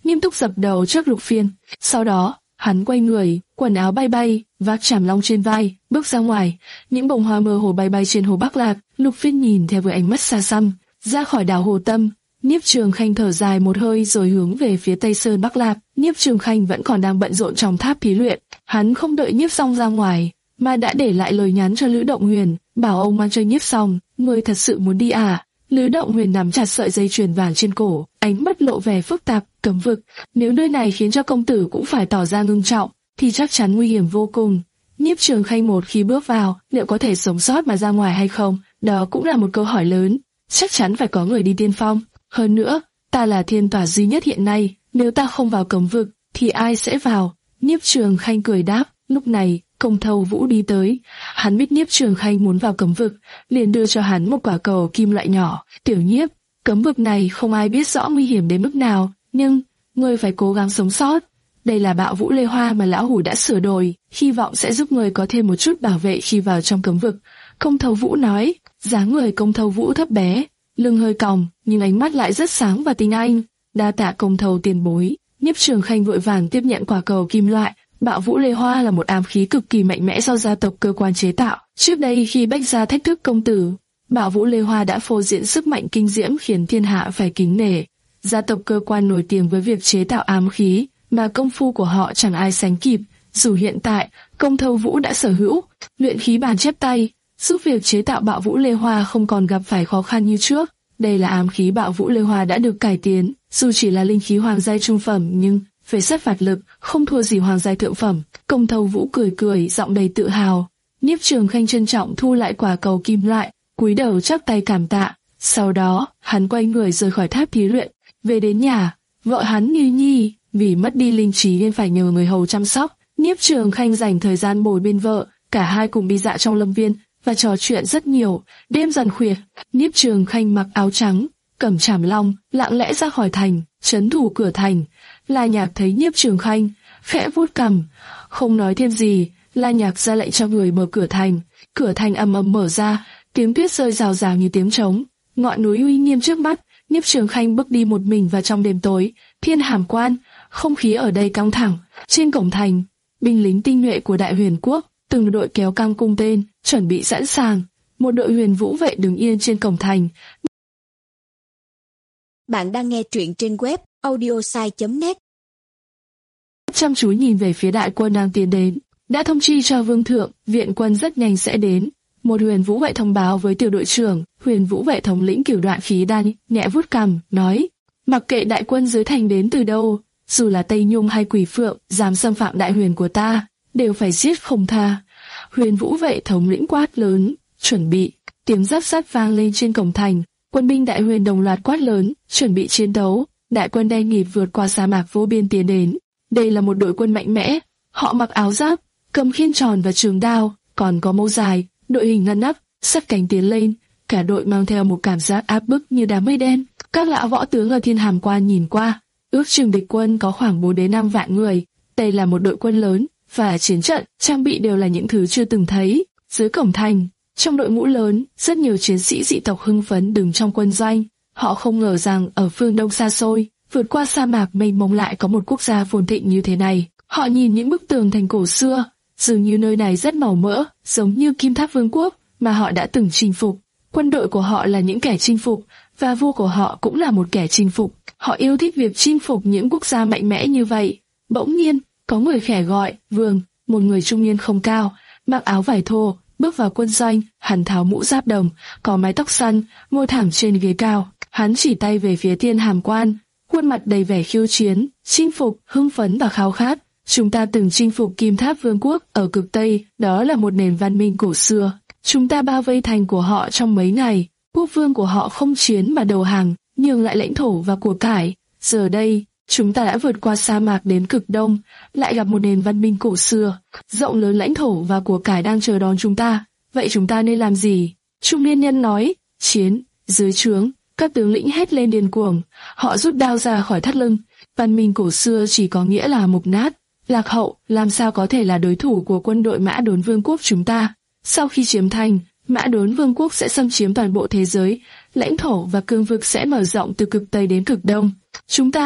nghiêm túc dập đầu trước Lục Phiên. Sau đó, hắn quay người, quần áo bay bay, vác chảm long trên vai, bước ra ngoài. Những bông hoa mơ hồ bay bay trên hồ Bắc Lạc. Lục Phiên nhìn theo với ánh mắt xa xăm, ra khỏi đảo Hồ Tâm. Niếp Trường Khanh thở dài một hơi rồi hướng về phía Tây Sơn Bắc Lạc. Niếp Trường Khanh vẫn còn đang bận rộn trong tháp thí luyện. Hắn không đợi Niếp Song ra ngoài, mà đã để lại lời nhắn cho Lữ Động Huyền, bảo ông mang cho Niếp Song. Ngươi thật sự muốn đi à? Lữ Động Huyền nắm chặt sợi dây chuyền vàng trên cổ, ánh mắt lộ vẻ phức tạp. Cấm vực, nếu nơi này khiến cho công tử cũng phải tỏ ra ngưng trọng, thì chắc chắn nguy hiểm vô cùng. Niếp Trường Khanh một khi bước vào, liệu có thể sống sót mà ra ngoài hay không? Đó cũng là một câu hỏi lớn. Chắc chắn phải có người đi tiên phong. Hơn nữa, ta là thiên tỏa duy nhất hiện nay, nếu ta không vào cấm vực, thì ai sẽ vào? Niếp Trường Khanh cười đáp. Lúc này, Công Thâu Vũ đi tới. Hắn biết Niếp Trường Khanh muốn vào cấm vực, liền đưa cho hắn một quả cầu kim loại nhỏ. Tiểu Nhiếp, cấm vực này không ai biết rõ nguy hiểm đến mức nào, nhưng ngươi phải cố gắng sống sót. Đây là Bạo Vũ Lê Hoa mà lão hủ đã sửa đổi, hy vọng sẽ giúp ngươi có thêm một chút bảo vệ khi vào trong cấm vực. Công Thâu Vũ nói. Dáng người Công Thâu Vũ thấp bé, lưng hơi còng, nhưng ánh mắt lại rất sáng và tinh anh. Đa tạ Công Thâu tiền bối. Niếp Trường Khanh vội vàng tiếp nhận quả cầu kim loại. Bạo Vũ Lê Hoa là một ám khí cực kỳ mạnh mẽ do gia tộc Cơ Quan chế tạo. Trước đây khi Bách Gia thách thức công tử, Bạo Vũ Lê Hoa đã phô diễn sức mạnh kinh diễm khiến thiên hạ phải kính nể. Gia tộc Cơ Quan nổi tiếng với việc chế tạo ám khí, mà công phu của họ chẳng ai sánh kịp. Dù hiện tại, Công Thâu Vũ đã sở hữu luyện khí bàn chép tay, giúp việc chế tạo Bạo Vũ Lê Hoa không còn gặp phải khó khăn như trước. Đây là ám khí Bạo Vũ Lê Hoa đã được cải tiến, dù chỉ là linh khí hoàng giai trung phẩm nhưng về sát phạt lực không thua gì hoàng giai thượng phẩm. Công Thâu Vũ cười cười, giọng đầy tự hào. Niếp Trường Khanh trân trọng thu lại quả cầu kim loại, cúi đầu chắp tay cảm tạ. Sau đó, hắn quay người rời khỏi tháp thí luyện, về đến nhà. Vợ hắn Như Nhi vì mất đi linh trí nên phải nhờ người hầu chăm sóc. Niếp Trường Khanh dành thời gian bồi bên vợ, cả hai cùng đi dạo trong lâm viên và trò chuyện rất nhiều. Đêm dần khuya, Niếp Trường Khanh mặc áo trắng, cầm chảm long, lặng lẽ ra khỏi thành, trấn thủ cửa thành. La Nhạc thấy Niếp Trường Khanh, khẽ vuốt cằm, không nói thêm gì. La Nhạc ra lệnh cho người mở cửa thành. Cửa thành ầm ầm mở ra, tiếng tuyết rơi rào rào như tiếng trống. Ngọn núi uy nghiêm trước mắt. Niếp Trường Khanh bước đi một mình vào trong đêm tối. Thiên Hàm Quan, không khí ở đây căng thẳng. Trên cổng thành, binh lính tinh nhuệ của Đại Huyền Quốc, từng đội kéo căng cung tên, chuẩn bị sẵn sàng. Một đội huyền vũ vệ đứng yên trên cổng thành. Bạn đang nghe truyện trên web audiosai chấm net. Chăm chú nhìn về phía đại quân đang tiến đến. Đã thông chi cho vương thượng, viện quân rất nhanh sẽ đến. Một huyền vũ vệ thông báo với tiểu đội trưởng. Huyền vũ vệ thống lĩnh Cửu Đoạn Khí Đan nhẹ vuốt cằm, nói: mặc kệ đại quân dưới thành đến từ đâu, dù là Tây Nhung hay Quỷ Phượng, dám xâm phạm đại huyền của ta, đều phải giết không tha. Huyền vũ vệ thống lĩnh quát lớn: chuẩn bị. Tiếng giáp sắt vang lên trên cổng thành. Quân binh đại huyền đồng loạt quát lớn, chuẩn bị chiến đấu. Đại quân đen nghịt vượt qua sa mạc vô biên tiến đến. Đây là một đội quân mạnh mẽ. Họ mặc áo giáp, cầm khiên tròn và trường đao, còn có mâu dài, đội hình ngăn nắp, sát cánh tiến lên. Cả đội mang theo một cảm giác áp bức như đám mây đen. Các lão võ tướng ở Thiên Hàm Quan nhìn qua, ước chừng địch quân có khoảng bốn đến năm vạn người. Đây là một đội quân lớn, và chiến trận, trang bị đều là những thứ chưa từng thấy. Dưới cổng thành, trong đội ngũ lớn, rất nhiều chiến sĩ dị tộc hưng phấn đứng trong quân doanh. Họ không ngờ rằng ở phương Đông xa xôi, vượt qua sa mạc mênh mông lại có một quốc gia phồn thịnh như thế này. Họ nhìn những bức tường thành cổ xưa, dường như nơi này rất màu mỡ, giống như Kim Tháp Vương quốc mà họ đã từng chinh phục. Quân đội của họ là những kẻ chinh phục, và vua của họ cũng là một kẻ chinh phục. Họ yêu thích việc chinh phục những quốc gia mạnh mẽ như vậy. Bỗng nhiên, có người khẽ gọi: vương. Một người trung niên không cao, mặc áo vải thô, bước vào quân doanh. Hắn tháo mũ giáp đồng, có mái tóc xoăn, ngồi thẳng trên ghế cao. Hắn chỉ tay về phía Thiên Hàm Quan, khuôn mặt đầy vẻ khiêu chiến, chinh phục, hưng phấn và khao khát. Chúng ta từng chinh phục Kim Tháp Vương quốc ở cực Tây, đó là một nền văn minh cổ xưa. Chúng ta bao vây thành của họ trong mấy ngày. Quốc vương của họ không chiến mà đầu hàng, nhường lại lãnh thổ và của cải. Giờ đây, chúng ta đã vượt qua sa mạc đến cực Đông, lại gặp một nền văn minh cổ xưa, rộng lớn lãnh thổ và của cải đang chờ đón chúng ta. Vậy chúng ta nên làm gì? Trung niên nhân nói: chiến. Dưới trướng, các tướng lĩnh hét lên điên cuồng. Họ rút đao ra khỏi thắt lưng. Văn minh cổ xưa chỉ có nghĩa là mục nát, lạc hậu, làm sao có thể là đối thủ của quân đội Mã Đốn Vương quốc chúng ta? Sau khi chiếm thành, Mã Đốn Vương quốc sẽ xâm chiếm toàn bộ thế giới, lãnh thổ và cương vực sẽ mở rộng từ cực Tây đến cực Đông. Chúng ta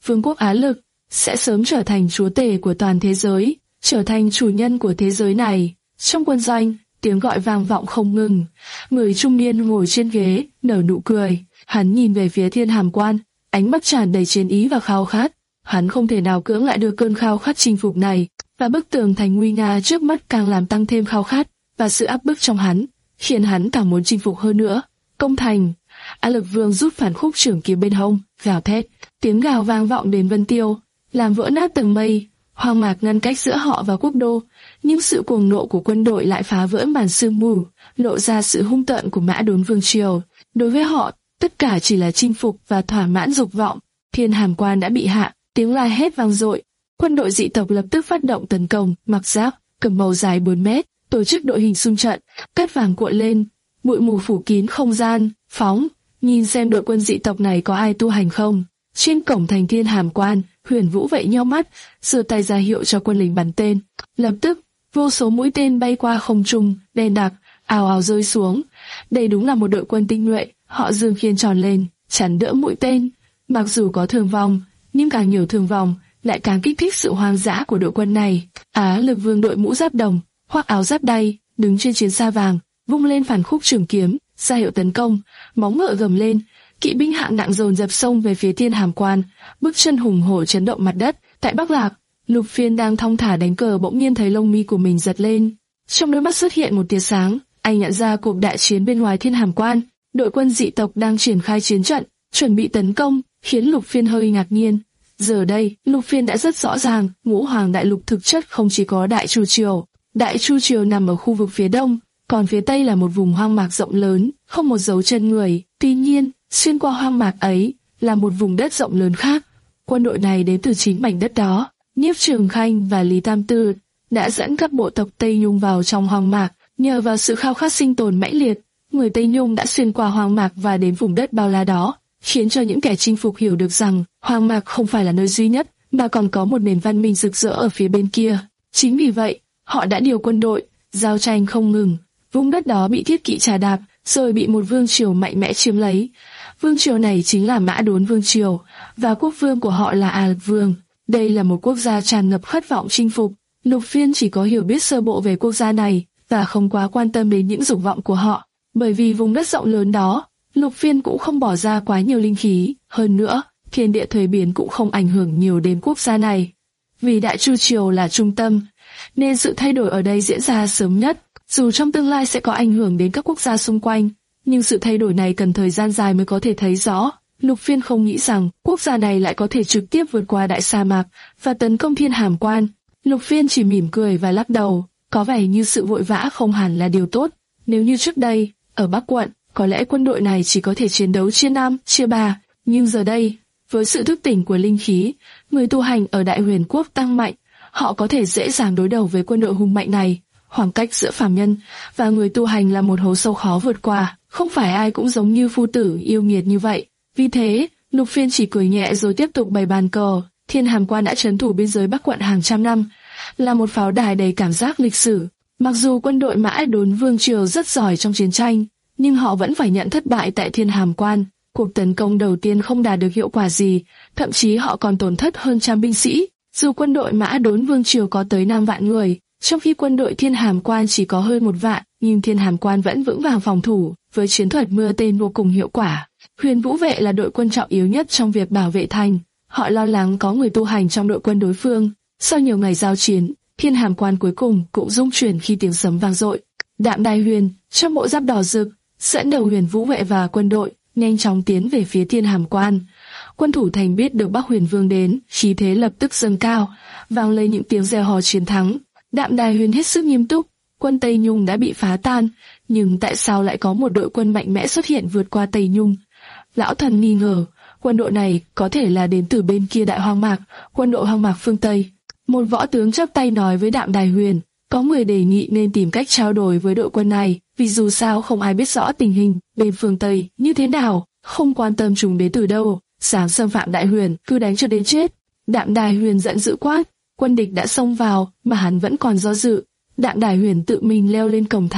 vương quốc Á Lực sẽ sớm trở thành chúa tể của toàn thế giới, trở thành chủ nhân của thế giới này. Trong quân doanh, tiếng gọi vang vọng không ngừng. Người trung niên ngồi trên ghế, nở nụ cười. Hắn nhìn về phía Thiên Hàm Quan, ánh mắt tràn đầy chiến ý và khao khát. Hắn không thể nào cưỡng lại được cơn khao khát chinh phục này, và bức tường thành nguy nga trước mắt càng làm tăng thêm khao khát và sự áp bức trong hắn, khiến hắn càng muốn chinh phục hơn nữa. Công thành. Á Lực Vương rút phản khúc trưởng kiếm bên hông, gào thét. Tiếng gào vang vọng đến Vân Tiêu, làm vỡ nát tầng mây. Hoang mạc ngăn cách giữa họ và quốc đô, nhưng sự cuồng nộ của quân đội lại phá vỡ màn sương mù, lộ ra sự hung tợn của Mã Đốn Vương triều. Đối với họ, tất cả chỉ là chinh phục và thỏa mãn dục vọng. Thiên Hàm Quan đã bị hạ, tiếng la hét vang dội. Quân đội dị tộc lập tức phát động tấn công, mặc giáp, cầm màu dài bốn mét, tổ chức đội hình xung trận, cát vàng cuộn lên, bụi mù phủ kín không gian, phóng, nhìn xem đội quân dị tộc này có ai tu hành không. Trên cổng thành Thiên Hàm Quan, Huyền Vũ Vệ nheo mắt, giơ tay ra hiệu cho quân lính bắn tên. Lập tức, vô số mũi tên bay qua không trung, đen đặc, ào ào rơi xuống. Đây đúng là một đội quân tinh nhuệ. Họ giương khiên tròn lên, chắn đỡ mũi tên. Mặc dù có thương vong, nhưng càng nhiều thương vong lại càng kích thích sự hoang dã của đội quân này. Á Lực Vương đội mũ giáp đồng, khoác áo giáp đay, đứng trên chiến xa vàng, vung lên phản khúc trường kiếm, ra hiệu tấn công. Móng ngựa gầm lên, kỵ binh hạng nặng dồn dập xông về phía Thiên Hàm Quan, bước chân hùng hổ chấn động mặt đất. Tại Bắc Lạc, Lục Phiên đang thong thả đánh cờ bỗng nhiên thấy lông mi của mình giật lên, trong đôi mắt xuất hiện một tia sáng. Anh nhận ra cuộc đại chiến bên ngoài Thiên Hàm Quan, đội quân dị tộc đang triển khai chiến trận, chuẩn bị tấn công, khiến Lục Phiên hơi ngạc nhiên. Giờ đây, Lục Phiên đã rất rõ ràng, Ngũ Hoàng Đại Lục thực chất không chỉ có Đại Chu Triều. Đại Chu Triều nằm ở khu vực phía đông, còn phía tây là một vùng hoang mạc rộng lớn, không một dấu chân người. Tuy nhiên, xuyên qua hoang mạc ấy là một vùng đất rộng lớn khác. Quân đội này đến từ chính mảnh đất đó. Nhiếp Trường Khanh và Lý Tam Tư đã dẫn các bộ tộc Tây Nhung vào trong hoang mạc. Nhờ vào sự khao khát sinh tồn mãnh liệt, người Tây Nhung đã xuyên qua hoang mạc và đến vùng đất bao la đó, khiến cho những kẻ chinh phục hiểu được rằng hoang mạc không phải là nơi duy nhất, mà còn có một nền văn minh rực rỡ ở phía bên kia. Chính vì vậy, họ đã điều quân đội, giao tranh không ngừng. Vùng đất đó bị thiết kỵ trà đạp, rồi bị một vương triều mạnh mẽ chiếm lấy. Vương triều này chính là Mã Đốn Vương triều, và quốc vương của họ là Á Lực Vương. Đây là một quốc gia tràn ngập khát vọng chinh phục. Lục Phiên chỉ có hiểu biết sơ bộ về quốc gia này và không quá quan tâm đến những dục vọng của họ, bởi vì vùng đất rộng lớn đó, Lục Phiên cũng không bỏ ra quá nhiều linh khí. Hơn nữa, thiên địa thuế biến cũng không ảnh hưởng nhiều đến quốc gia này. Vì Đại Chu Triều là trung tâm, nên sự thay đổi ở đây diễn ra sớm nhất. Dù trong tương lai sẽ có ảnh hưởng đến các quốc gia xung quanh, nhưng sự thay đổi này cần thời gian dài mới có thể thấy rõ. Lục Phiên không nghĩ rằng quốc gia này lại có thể trực tiếp vượt qua đại sa mạc và tấn công Thiên Hàm Quan. Lục Phiên chỉ mỉm cười và lắc đầu, có vẻ như sự vội vã không hẳn là điều tốt. Nếu như trước đây, ở Bắc quận, có lẽ quân đội này chỉ có thể chiến đấu chia năm, chia ba, nhưng giờ đây, với sự thức tỉnh của linh khí, người tu hành ở Đại Huyền Quốc tăng mạnh, họ có thể dễ dàng đối đầu với quân đội hùng mạnh này. Khoảng cách giữa phàm nhân và người tu hành là một hố sâu khó vượt qua, không phải ai cũng giống như phu tử yêu nghiệt như vậy. Vì thế, Lục Phiên chỉ cười nhẹ rồi tiếp tục bày bàn cờ. Thiên Hàm Quan đã trấn thủ biên giới Bắc quận hàng trăm năm, là một pháo đài đầy cảm giác lịch sử. Mặc dù quân đội Mã Đốn Vương triều rất giỏi trong chiến tranh, nhưng họ vẫn phải nhận thất bại tại Thiên Hàm Quan. Cuộc tấn công đầu tiên không đạt được hiệu quả gì, thậm chí họ còn tổn thất hơn trăm binh sĩ. Dù quân đội Mã Đốn Vương triều có tới năm vạn người, trong khi quân đội Thiên Hàm Quan chỉ có hơn một vạn, nhưng Thiên Hàm Quan vẫn vững vàng phòng thủ, với chiến thuật mưa tên vô cùng hiệu quả. Huyền Vũ Vệ là đội quân trọng yếu nhất trong việc bảo vệ thành. Họ lo lắng có người tu hành trong đội quân đối phương. Sau nhiều ngày giao chiến, Thiên Hàm Quan cuối cùng cũng rung chuyển khi tiếng sấm vang dội. Đạm Đài Huyền, trong bộ giáp đỏ rực, dẫn đầu Huyền Vũ Vệ và quân đội, nhanh chóng tiến về phía Thiên Hàm Quan. Quân thủ thành biết được Bắc Huyền Vương đến, khí thế lập tức dâng cao, vang lên những tiếng reo hò chiến thắng. Đạm Đài Huyền hết sức nghiêm túc. Quân Tây Nhung đã bị phá tan, nhưng tại sao lại có một đội quân mạnh mẽ xuất hiện vượt qua Tây Nhung? Lão thần nghi ngờ, quân đội này có thể là đến từ bên kia Đại Hoang Mạc, quân đội Hoang Mạc phương Tây. Một võ tướng chắp tay nói với Đạm Đài Huyền, có người đề nghị nên tìm cách trao đổi với đội quân này, vì dù sao không ai biết rõ tình hình bên phương Tây như thế nào, không quan tâm chúng đến từ đâu, dám xâm phạm Đại Huyền, cứ đánh cho đến chết. Đạm Đài Huyền giận dữ quát, quân địch đã xông vào mà hắn vẫn còn do dự. Đạm Đài Huyền tự mình leo lên cổng thành,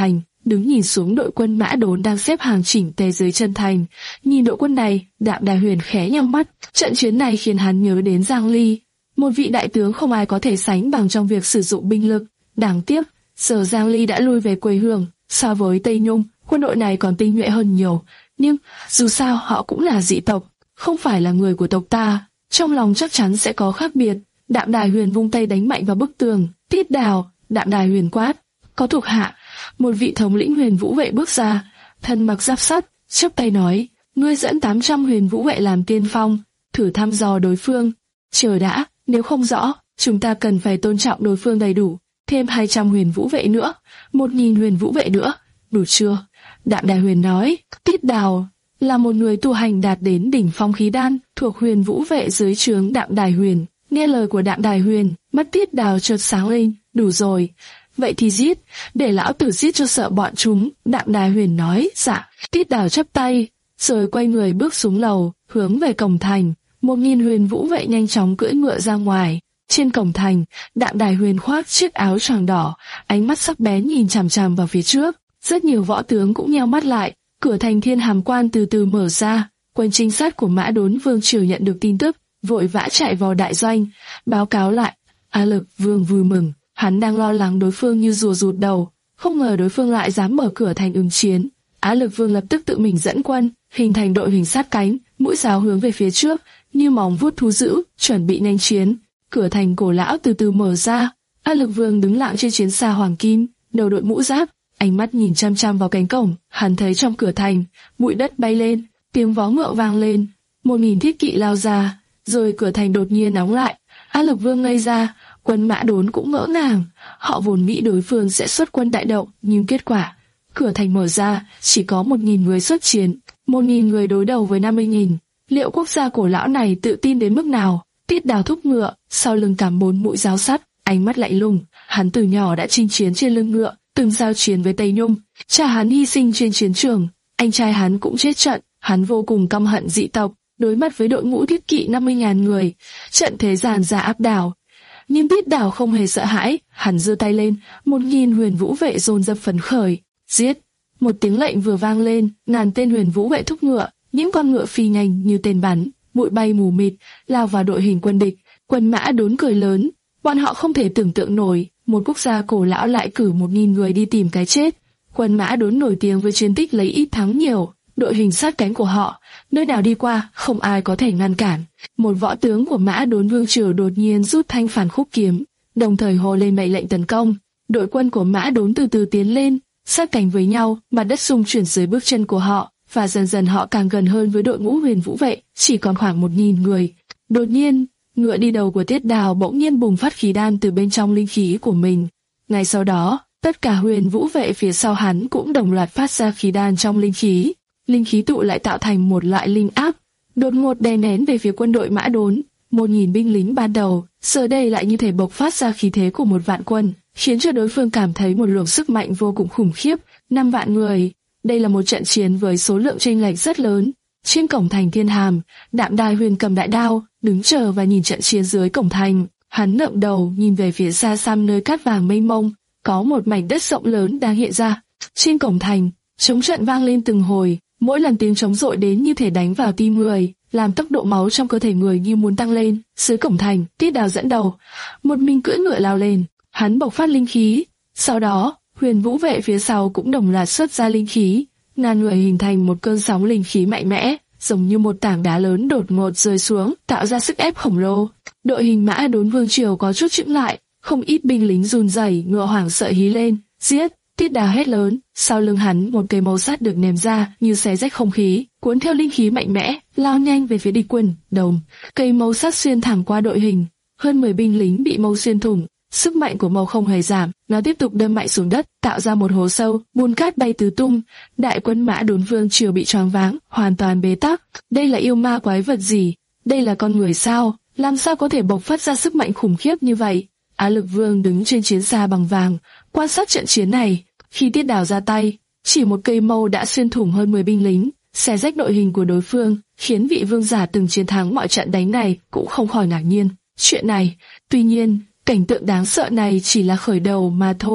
đứng nhìn xuống đội quân Mã Đốn đang xếp hàng chỉnh tề dưới chân thành. Nhìn đội quân này, Đạm Đài Huyền khẽ nhắm mắt. Trận chiến này khiến hắn nhớ đến Giang Ly, một vị đại tướng không ai có thể sánh bằng trong việc sử dụng binh lực. Đáng tiếc, giờ Giang Ly đã lui về quê hương. So với Tây Nhung, quân đội này còn tinh nhuệ hơn nhiều. Nhưng dù sao họ cũng là dị tộc, không phải là người của tộc ta. Trong lòng chắc chắn sẽ có khác biệt. Đạm Đài Huyền vung tay đánh mạnh vào bức tường. Tiết Đào, Đạm Đài Huyền quát. Có thuộc hạ, một vị thống lĩnh Huyền Vũ vệ bước ra, thân mặc giáp sắt, chắp tay nói: ngươi dẫn tám trăm Huyền Vũ vệ làm tiên phong, thử thăm dò đối phương. Chờ đã, nếu không rõ, chúng ta cần phải tôn trọng đối phương đầy đủ. Thêm hai trăm Huyền Vũ vệ nữa, một nghìn Huyền Vũ vệ nữa, đủ chưa? Đạm Đài Huyền nói. Tiết Đào là một người tu hành đạt đến đỉnh phong khí đan, thuộc Huyền Vũ vệ dưới trướng Đạm Đài Huyền. Nghe lời của Đạm Đài Huyền, mắt Tiết Đào chợt sáng lên. Đủ rồi, vậy thì giết, để lão tử giết cho sợ bọn chúng. Đạm Đài Huyền nói. Dạ. Tiết Đào chắp tay, rồi quay người bước xuống lầu, hướng về cổng thành. Một nghìn Huyền Vũ vệ nhanh chóng cưỡi ngựa ra ngoài. Trên cổng thành, Đạm Đài Huyền khoác chiếc áo choàng đỏ, ánh mắt sắc bén nhìn chằm chằm vào phía trước. Rất nhiều võ tướng cũng nheo mắt lại. Cửa thành Thiên Hàm Quan từ từ mở ra. Quân trinh sát của Mã Đốn Vương triều nhận được tin tức, vội vã chạy vào đại doanh, báo cáo lại. Á Lực Vương vui mừng, hắn đang lo lắng đối phương như rùa rụt đầu, không ngờ đối phương lại dám mở cửa thành ứng chiến. Á Lực Vương lập tức tự mình dẫn quân, hình thành đội hình sát cánh, mũi giáo hướng về phía trước, như móng vuốt thú dữ, chuẩn bị nghênh chiến. Cửa thành Cổ Lão từ từ mở ra. Á Lực Vương đứng lặng trên chiến xa hoàng kim, đầu đội mũ giáp, ánh mắt nhìn chăm chăm vào cánh cổng. Hắn thấy trong cửa thành, bụi đất bay lên, tiếng vó ngựa vang lên, một nghìn thiết kỵ lao ra, rồi cửa thành đột nhiên đóng lại. Á Lực Vương ngây ra, quân Mã Đốn cũng ngỡ ngàng. Họ vốn nghĩ đối phương sẽ xuất quân đại động, nhưng kết quả, cửa thành mở ra, chỉ có một nghìn người xuất chiến, một nghìn người đối đầu với năm mươi nghìn. Liệu quốc gia Cổ Lão này tự tin đến mức nào? Tiết Đào thúc ngựa, sau lưng cắm bốn mũi giáo sắt, ánh mắt lạnh lùng. Hắn từ nhỏ đã chinh chiến trên lưng ngựa, từng giao chiến với Tây Nhung. Cha hắn hy sinh trên chiến trường, anh trai hắn cũng chết trận. Hắn vô cùng căm hận dị tộc. Đối mặt với đội ngũ thiết kỵ năm mươi nghìn người, trận thế giàn ra áp đảo. Nhưng Tiết Đào không hề sợ hãi, hắn giơ tay lên, một nghìn Huyền Vũ vệ dồn dập phấn khởi. Giết! Một tiếng lệnh vừa vang lên, ngàn tên Huyền Vũ vệ thúc ngựa, những con ngựa phi nhanh như tên bắn, bụi bay mù mịt, lao vào đội hình quân địch. Quân Mã Đốn cười lớn, bọn họ không thể tưởng tượng nổi, một quốc gia Cổ Lão lại cử một nghìn người đi tìm cái chết. Quân Mã Đốn nổi tiếng với chiến tích lấy ít thắng nhiều, đội hình sát cánh của họ, nơi nào đi qua, không ai có thể ngăn cản. Một võ tướng của Mã Đốn Vương triều đột nhiên rút thanh phản khúc kiếm, đồng thời hô lên mệnh lệnh tấn công. Đội quân của Mã Đốn từ từ tiến lên, sát cánh với nhau, mặt đất xung chuyển dưới bước chân của họ, và dần dần họ càng gần hơn với đội ngũ Huyền Vũ vệ, chỉ còn khoảng một nghìn người. Đột nhiên, ngựa đi đầu của Tiết Đào bỗng nhiên bùng phát khí đan từ bên trong linh khí của mình. Ngay sau đó, tất cả Huyền Vũ vệ phía sau hắn cũng đồng loạt phát ra khí đan trong linh khí. Linh khí tụ lại tạo thành một loại linh áp, đột ngột đè nén về phía quân đội Mã Đốn. Một nghìn binh lính ban đầu, giờ đây lại như thể bộc phát ra khí thế của một vạn quân, khiến cho đối phương cảm thấy một luồng sức mạnh vô cùng khủng khiếp. Năm vạn người, đây là một trận chiến với số lượng chênh lệch rất lớn. Trên cổng thành Thiên Hàm, Đạm Đài Huyền cầm đại đao, đứng chờ và nhìn trận chiến dưới cổng thành. Hắn ngẩng đầu nhìn về phía xa xăm nơi cát vàng mênh mông, có một mảnh đất rộng lớn đang hiện ra. Trên cổng thành, trống trận vang lên từng hồi. Mỗi lần tiếng trống dội đến như thể đánh vào tim người, làm tốc độ máu trong cơ thể người như muốn tăng lên. Dưới cổng thành, Tiết Đào dẫn đầu, một mình cưỡi ngựa lao lên, hắn bộc phát linh khí. Sau đó, Huyền Vũ vệ phía sau cũng đồng loạt xuất ra linh khí, ngàn người hình thành một cơn sóng linh khí mạnh mẽ, giống như một tảng đá lớn đột ngột rơi xuống, tạo ra sức ép khổng lồ. Đội hình Mã Đốn Vương triều có chút chững lại, không ít binh lính run rẩy, ngựa hoảng sợ hí lên, giết! Tiết Đào hét lớn, sau lưng hắn một cây mâu sắt được ném ra như xé rách không khí, cuốn theo linh khí mạnh mẽ, lao nhanh về phía địch quân. Đồng, cây mâu sắt xuyên thẳng qua đội hình, hơn mười binh lính bị mâu xuyên thủng. Sức mạnh của mâu không hề giảm, nó tiếp tục đâm mạnh xuống đất, tạo ra một hố sâu, bùn cát bay tứ tung. Đại quân Mã Đốn Vương triều bị choáng váng, hoàn toàn bế tắc. Đây là yêu ma quái vật gì? Đây là con người sao? Làm sao có thể bộc phát ra sức mạnh khủng khiếp như vậy? Á Lực Vương đứng trên chiến xa bằng vàng, quan sát trận chiến này. Khi Tiết Đào ra tay, chỉ một cây mâu đã xuyên thủng hơn mười binh lính, xé rách đội hình của đối phương, khiến vị vương giả từng chiến thắng mọi trận đánh này cũng không khỏi ngạc nhiên. Chuyện này, tuy nhiên, cảnh tượng đáng sợ này chỉ là khởi đầu mà thôi.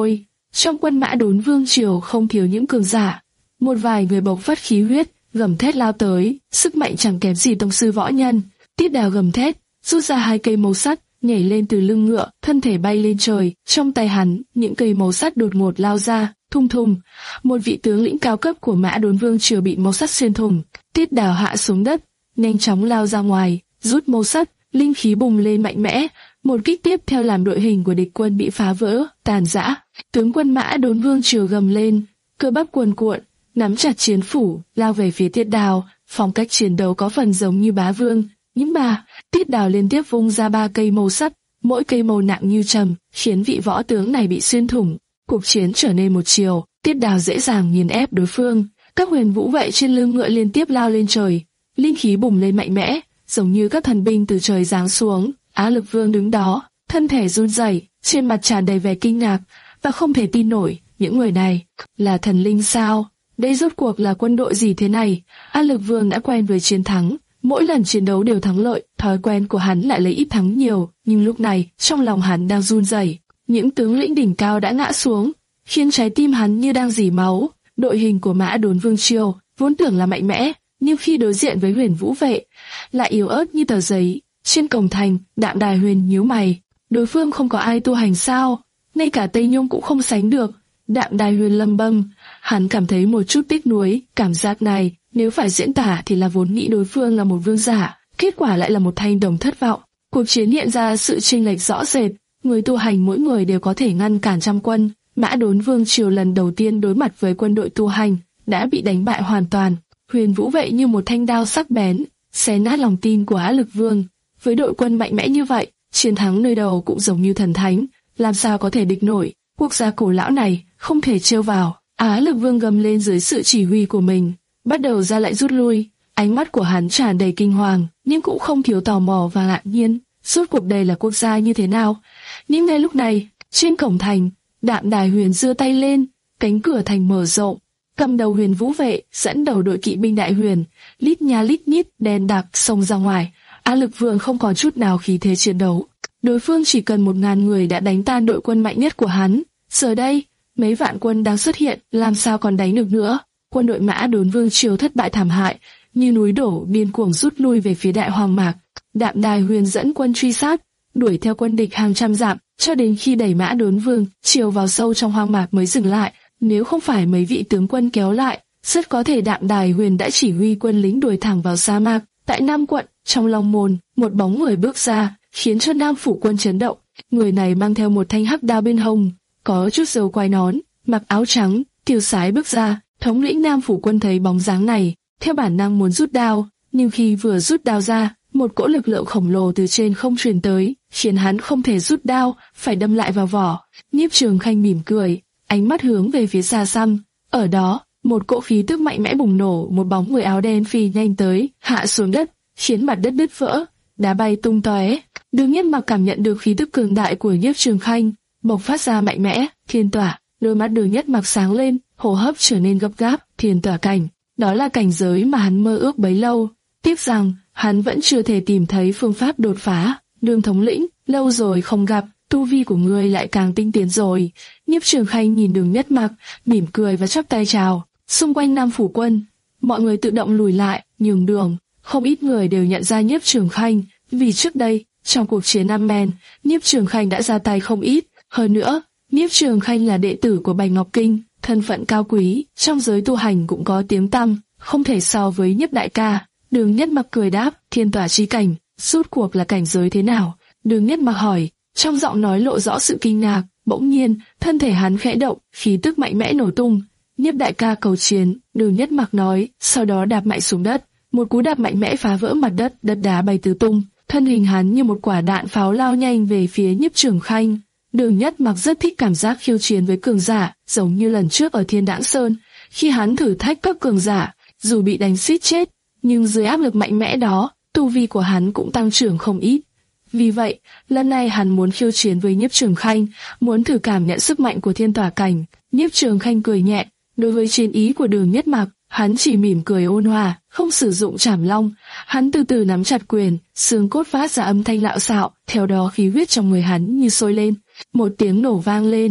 Trong quân Mã Đốn Vương triều không thiếu những cường giả. Một vài người bộc phát khí huyết, gầm thét lao tới, sức mạnh chẳng kém gì tông sư võ nhân. Tiết Đào gầm thét, rút ra hai cây mâu sắt, nhảy lên từ lưng ngựa, thân thể bay lên trời. Trong tay hắn, những cây mâu sắt đột ngột lao ra, thùng thùng. Một vị tướng lĩnh cao cấp của Mã Đốn Vương triều bị mâu sắt xuyên thủng. Tiết Đào hạ xuống đất, nhanh chóng lao ra ngoài, rút mâu sắt, linh khí bùng lên mạnh mẽ. Một kích tiếp theo làm đội hình của địch quân bị phá vỡ, tàn rã. Tướng quân Mã Đốn Vương triều gầm lên, cơ bắp cuồn cuộn, nắm chặt chiến phủ, lao về phía Tiết Đào. Phong cách chiến đấu có phần giống như bá vương. Nhưng mà, Tiết Đào liên tiếp vung ra ba cây mâu sắt, mỗi cây mâu nặng như trầm, khiến vị võ tướng này bị xuyên thủng. Cuộc chiến trở nên một chiều, Tiết Đào dễ dàng nghiền ép đối phương. Các huyền vũ vệ trên lưng ngựa liên tiếp lao lên trời, linh khí bùng lên mạnh mẽ, giống như các thần binh từ trời giáng xuống. Á Lực Vương đứng đó, thân thể run rẩy, trên mặt tràn đầy vẻ kinh ngạc và không thể tin nổi. Những người này là thần linh sao? Đây rốt cuộc là quân đội gì thế này? Á Lực Vương đã quen với chiến thắng, mỗi lần chiến đấu đều thắng lợi, thói quen của hắn lại lấy ít thắng nhiều. Nhưng lúc này, trong lòng hắn đang run rẩy. Những tướng lĩnh đỉnh cao đã ngã xuống, khiến trái tim hắn như đang rỉ máu. Đội hình của Mã Đốn Vương triều vốn tưởng là mạnh mẽ, nhưng khi đối diện với huyền vũ vệ, lại yếu ớt như tờ giấy. Trên cổng thành, Đạm Đài Huyền nhíu mày, đối phương không có ai tu hành sao? Ngay cả Tây Nhung cũng không sánh được. Đạm Đài Huyền lầm bầm, hắn cảm thấy một chút tiếc nuối. Cảm giác này, nếu phải diễn tả thì là vốn nghĩ đối phương là một vương giả, kết quả lại là một thanh đồng thất vọng. Cuộc chiến hiện ra sự chênh lệch rõ rệt, người tu hành mỗi người đều có thể ngăn cản trăm quân. Mã Đốn Vương triều lần đầu tiên đối mặt với quân đội tu hành, đã bị đánh bại hoàn toàn. Huyền vũ vệ như một thanh đao sắc bén, xé nát lòng tin của Á Lực Vương. Với đội quân mạnh mẽ như vậy, chiến thắng nơi đầu cũng giống như thần thánh, làm sao có thể địch nổi? Quốc gia cổ lão này không thể trêu vào. Á Lực Vương gầm lên dưới sự chỉ huy của mình, bắt đầu ra lệnh rút lui. Ánh mắt của hắn tràn đầy kinh hoàng, nhưng cũng không thiếu tò mò và ngạc nhiên. Rốt cuộc đây là quốc gia như thế nào? Nhưng ngay lúc này, trên cổng thành, Đạm Đài Huyền giơ tay lên, cánh cửa thành mở rộng. Cầm đầu huyền vũ vệ dẫn đầu đội kỵ binh Đại Huyền, lít nha lít nhít đen đặc xông ra ngoài. Á Lực Vương không còn chút nào khí thế chiến đấu. Đối phương chỉ cần một ngàn người đã đánh tan đội quân mạnh nhất của hắn. Giờ đây, mấy vạn quân đang xuất hiện, làm sao còn đánh được nữa? Quân đội Mã Đốn Vương triều thất bại thảm hại, như núi đổ điên cuồng rút lui về phía Đại Hoang Mạc. Đạm Đài Huyền dẫn quân truy sát, đuổi theo quân địch hàng trăm dặm, cho đến khi đẩy Mã Đốn Vương triều vào sâu trong hoang mạc mới dừng lại. Nếu không phải mấy vị tướng quân kéo lại, rất có thể Đạm Đài Huyền đã chỉ huy quân lính đuổi thẳng vào sa mạc. Tại Nam quận, trong Long Môn, một bóng người bước ra, khiến cho Nam phủ quân chấn động. Người này mang theo một thanh hắc đao bên hông, có chút râu quai nón, mặc áo trắng, tiêu sái bước ra. Thống lĩnh Nam phủ quân thấy bóng dáng này, theo bản năng muốn rút đao, nhưng khi vừa rút đao ra, một cỗ lực lượng khổng lồ từ trên không truyền tới, khiến hắn không thể rút đao, phải đâm lại vào vỏ. Nhiếp Trường Khanh mỉm cười, ánh mắt hướng về phía xa xăm. Ở đó, một cỗ khí tức mạnh mẽ bùng nổ, một bóng người áo đen phi nhanh tới, hạ xuống đất, khiến mặt đất đứt vỡ, đá bay tung tóe. Đường Nhất Mặc cảm nhận được khí tức cường đại của Nhiếp Trường Khanh, bộc phát ra mạnh mẽ, thiên tỏa. Đôi mắt Đường Nhất Mặc sáng lên, hô hấp trở nên gấp gáp. Thiên tỏa cảnh, đó là cảnh giới mà hắn mơ ước bấy lâu. Tiếc rằng hắn vẫn chưa thể tìm thấy phương pháp đột phá. Đường thống lĩnh, lâu rồi không gặp, tu vi của ngươi lại càng tinh tiến rồi. Nhiếp Trường Khanh nhìn Đường Nhất Mặc, mỉm cười và chắp tay chào. Xung quanh Nam phủ quân, mọi người tự động lùi lại, nhường đường. Không ít người đều nhận ra Nhiếp Trường Khanh, vì trước đây, trong cuộc chiến Nam Men, Nhiếp Trường Khanh đã ra tay không ít. Hơn nữa, Nhiếp Trường Khanh là đệ tử của Bạch Ngọc Kinh, thân phận cao quý, trong giới tu hành cũng có tiếng tăm, không thể so với Nhiếp đại ca. Đường Nhất Mặc cười đáp, thiên tỏa chi cảnh, rốt cuộc là cảnh giới thế nào? Đường Nhất Mặc hỏi, trong giọng nói lộ rõ sự kinh ngạc. Bỗng nhiên, thân thể hắn khẽ động, khí tức mạnh mẽ nổ tung. Nhiếp đại ca cầu chiến, Đường Nhất Mặc nói, sau đó đạp mạnh xuống đất. Một cú đạp mạnh mẽ phá vỡ mặt đất, đất đá bay tứ tung. Thân hình hắn như một quả đạn pháo lao nhanh về phía Nhiếp Trường Khanh. Đường Nhất Mặc rất thích cảm giác khiêu chiến với cường giả, giống như lần trước ở Thiên Đãng Sơn, khi hắn thử thách các cường giả, dù bị đánh suýt chết, nhưng dưới áp lực mạnh mẽ đó, tu vi của hắn cũng tăng trưởng không ít. Vì vậy, lần này hắn muốn khiêu chiến với Nhiếp Trường Khanh, muốn thử cảm nhận sức mạnh của thiên tỏa cảnh. Nhiếp Trường Khanh cười nhẹ, đối với chiến ý của Đường Nhất Mặc, hắn chỉ mỉm cười ôn hòa, không sử dụng trảm long. Hắn từ từ nắm chặt quyền, xương cốt phát ra âm thanh lạo xạo, theo đó khí huyết trong người hắn như sôi lên. Một tiếng nổ vang lên,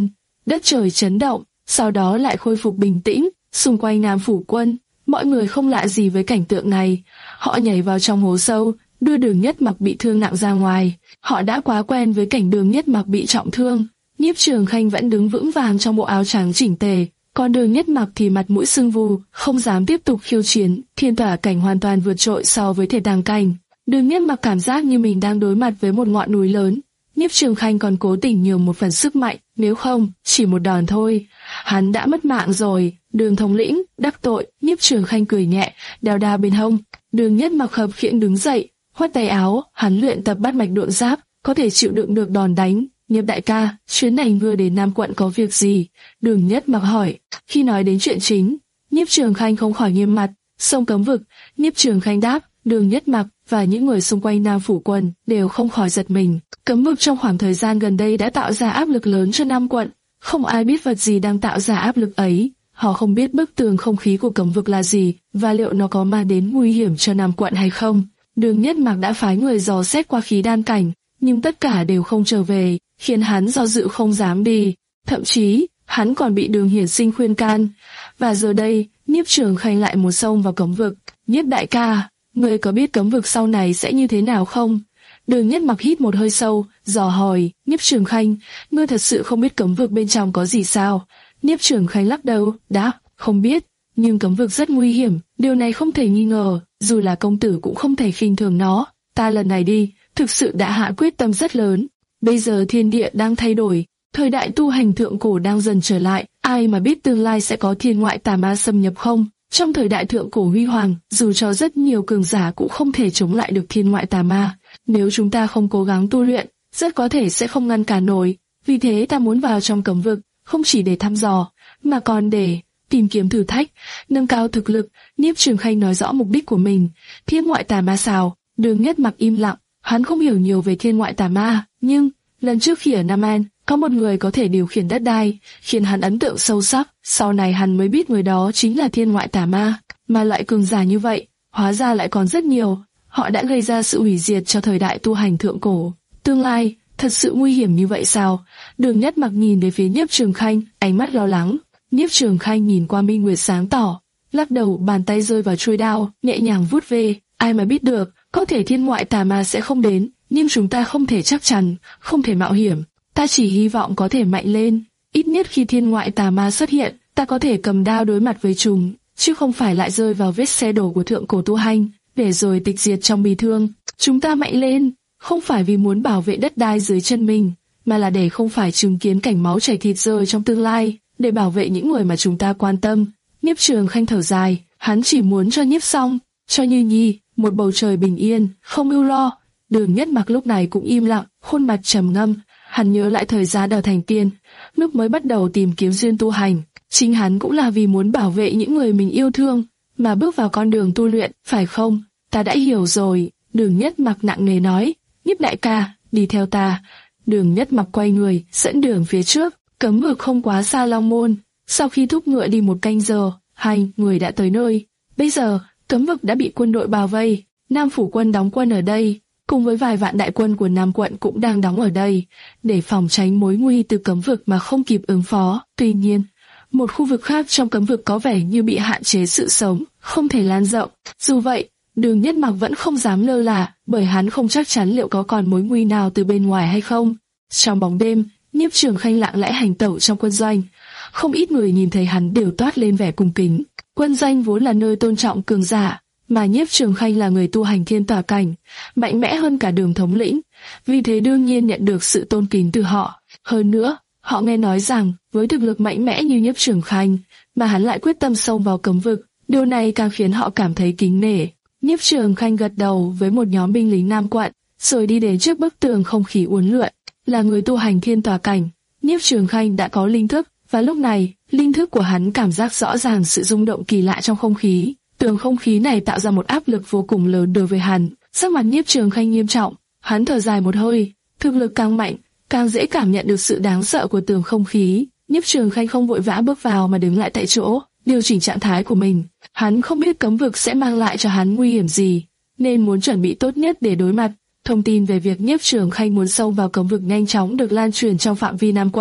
đất trời chấn động, sau đó lại khôi phục bình tĩnh. Xung quanh Nam Phủ Quân, mọi người không lạ gì với cảnh tượng này. Họ nhảy vào trong hố sâu, đưa Đường Nhất Mặc bị thương nặng ra ngoài. Họ đã quá quen với cảnh Đường Nhất Mặc bị trọng thương. Nhiếp Trường Khanh vẫn đứng vững vàng trong bộ áo trắng chỉnh tề, còn Đường Nhất Mặc thì mặt mũi sưng vù, không dám tiếp tục khiêu chiến. Thiên tỏa cảnh hoàn toàn vượt trội so với thể tàng cảnh. Đường Nhất Mặc cảm giác như mình đang đối mặt với một ngọn núi lớn. Nhiếp Trường Khanh còn cố tình nhường một phần sức mạnh, nếu không, chỉ một đòn thôi, hắn đã mất mạng rồi. Đường thống lĩnh, đắc tội. Nhiếp Trường Khanh cười nhẹ, đao đao bên hông. Đường Nhất Mặc khập khiễng đứng dậy, khoát tay áo. Hắn luyện tập bát mạch độn giáp, có thể chịu đựng được đòn đánh. Nhiếp đại ca, chuyến này ngươi đến Nam Quận có việc gì? Đường Nhất Mặc hỏi. Khi nói đến chuyện chính, Nhiếp Trường Khanh không khỏi nghiêm mặt. Sông cấm vực. Nhiếp Trường Khanh đáp. Đường Nhất Mặc và những người xung quanh Nam Phủ Quân đều không khỏi giật mình. Cấm vực trong khoảng thời gian gần đây đã tạo ra áp lực lớn cho Nam Quận. Không ai biết vật gì đang tạo ra áp lực ấy. Họ không biết bức tường không khí của cấm vực là gì, và liệu nó có mang đến nguy hiểm cho Nam Quận hay không. Đường Nhất Mặc đã phái người dò xét qua khí đan cảnh, nhưng tất cả đều không trở về, khiến hắn do dự không dám đi. Thậm chí, hắn còn bị Đường Hiển Sinh khuyên can. Và giờ đây, Nhiếp Trường Khanh lại muốn xông vào cấm vực. Nhiếp đại ca, ngươi có biết cấm vực sau này sẽ như thế nào không? Đường Nhất Mặc hít một hơi sâu, dò hỏi. Nhiếp Trường Khanh, ngươi thật sự không biết cấm vực bên trong có gì sao? Nhiếp Trường Khanh lắc đầu, đáp, không biết, nhưng cấm vực rất nguy hiểm, điều này không thể nghi ngờ, dù là công tử cũng không thể khinh thường nó. Ta lần này đi, thực sự đã hạ quyết tâm rất lớn. Bây giờ thiên địa đang thay đổi, thời đại tu hành thượng cổ đang dần trở lại, ai mà biết tương lai sẽ có thiên ngoại tà ma xâm nhập không? Trong thời đại thượng cổ huy hoàng, dù cho rất nhiều cường giả cũng không thể chống lại được thiên ngoại tà ma. Nếu chúng ta không cố gắng tu luyện, rất có thể sẽ không ngăn cản nổi. Vì thế ta muốn vào trong cấm vực, không chỉ để thăm dò, mà còn để tìm kiếm thử thách, nâng cao thực lực. Nhiếp Trường Khanh nói rõ mục đích của mình. Thiên ngoại tà ma sao? Đường Nhất Mặc im lặng, hắn không hiểu nhiều về thiên ngoại tà ma, nhưng lần trước khi ở Nam An, có một người có thể điều khiển đất đai, khiến hắn ấn tượng sâu sắc. Sau này hắn mới biết người đó chính là thiên ngoại tà ma, mà loại cường giả như vậy, hóa ra lại còn rất nhiều. Họ đã gây ra sự hủy diệt cho thời đại tu hành thượng cổ. Tương lai thật sự nguy hiểm như vậy sao? Đường Nhất Mặc nhìn về phía Nhiếp Trường Khanh, ánh mắt lo lắng. Nhiếp Trường Khanh nhìn qua minh nguyệt sáng tỏ, lắc đầu, bàn tay rơi vào chuôi đao, nhẹ nhàng vuốt ve. Ai mà biết được, có thể thiên ngoại tà ma sẽ không đến, nhưng chúng ta không thể chắc chắn, không thể mạo hiểm. Ta chỉ hy vọng có thể mạnh lên, ít nhất khi thiên ngoại tà ma xuất hiện, ta có thể cầm đao đối mặt với chúng, chứ không phải lại rơi vào vết xe đổ của thượng cổ tu hành, để rồi tịch diệt trong bi thương. Chúng ta mạnh lên, không phải vì muốn bảo vệ đất đai dưới chân mình, mà là để không phải chứng kiến cảnh máu chảy thịt rơi trong tương lai, để bảo vệ những người mà chúng ta quan tâm. Nhiếp Trường Khanh thở dài, hắn chỉ muốn cho Nhiếp Song, cho Như Nhi, một bầu trời bình yên, không ưu lo. Đường Nhất Mặc lúc này cũng im lặng, khuôn mặt trầm ngâm. Hắn nhớ lại thời gian ở thành tiên, lúc mới bắt đầu tìm kiếm duyên tu hành, chính hắn cũng là vì muốn bảo vệ những người mình yêu thương, mà bước vào con đường tu luyện, phải không? Ta đã hiểu rồi. Đường Nhất Mặc nặng nề nói. Nhiếp đại ca, đi theo ta. Đường Nhất Mặc quay người, dẫn đường phía trước. Cấm vực không quá xa Long Môn. Sau khi thúc ngựa đi một canh giờ, hai người đã tới nơi. Bây giờ, cấm vực đã bị quân đội bao vây. Nam Phủ Quân đóng quân ở đây, cùng với vài vạn đại quân của Nam Quận cũng đang đóng ở đây, để phòng tránh mối nguy từ cấm vực mà không kịp ứng phó. Tuy nhiên, một khu vực khác trong cấm vực có vẻ như bị hạn chế sự sống, không thể lan rộng. Dù vậy, Đường Nhất Mặc vẫn không dám lơ là, bởi hắn không chắc chắn liệu có còn mối nguy nào từ bên ngoài hay không. Trong bóng đêm, Nhiếp Trường Khanh lặng lẽ hành tẩu trong quân doanh. Không ít người nhìn thấy hắn đều toát lên vẻ cung kính. Quân doanh vốn là nơi tôn trọng cường giả, mà Nhiếp Trường Khanh là người tu hành thiên tỏa cảnh, mạnh mẽ hơn cả Đường thống lĩnh, vì thế đương nhiên nhận được sự tôn kính từ họ. Hơn nữa, họ nghe nói rằng với thực lực mạnh mẽ như Nhiếp Trường Khanh, mà hắn lại quyết tâm xông vào cấm vực, điều này càng khiến họ cảm thấy kính nể. Nhiếp Trường Khanh gật đầu với một nhóm binh lính Nam Quận, rồi đi đến trước bức tường không khí uốn lượn. Là người tu hành thiên tỏa cảnh, Nhiếp Trường Khanh đã có linh thức, và lúc này, linh thức của hắn cảm giác rõ ràng sự rung động kỳ lạ trong không khí. Tường không khí này tạo ra một áp lực vô cùng lớn đối với hắn. Sắc mặt Nhiếp Trường Khanh nghiêm trọng, hắn thở dài một hơi. Thực lực càng mạnh, càng dễ cảm nhận được sự đáng sợ của tường không khí. Nhiếp Trường Khanh không vội vã bước vào mà đứng lại tại chỗ, điều chỉnh trạng thái của mình. Hắn không biết cấm vực sẽ mang lại cho hắn nguy hiểm gì, nên muốn chuẩn bị tốt nhất để đối mặt. Thông tin về việc Nhiếp Trường Khanh muốn xông vào cấm vực nhanh chóng được lan truyền trong phạm vi Nam Quận.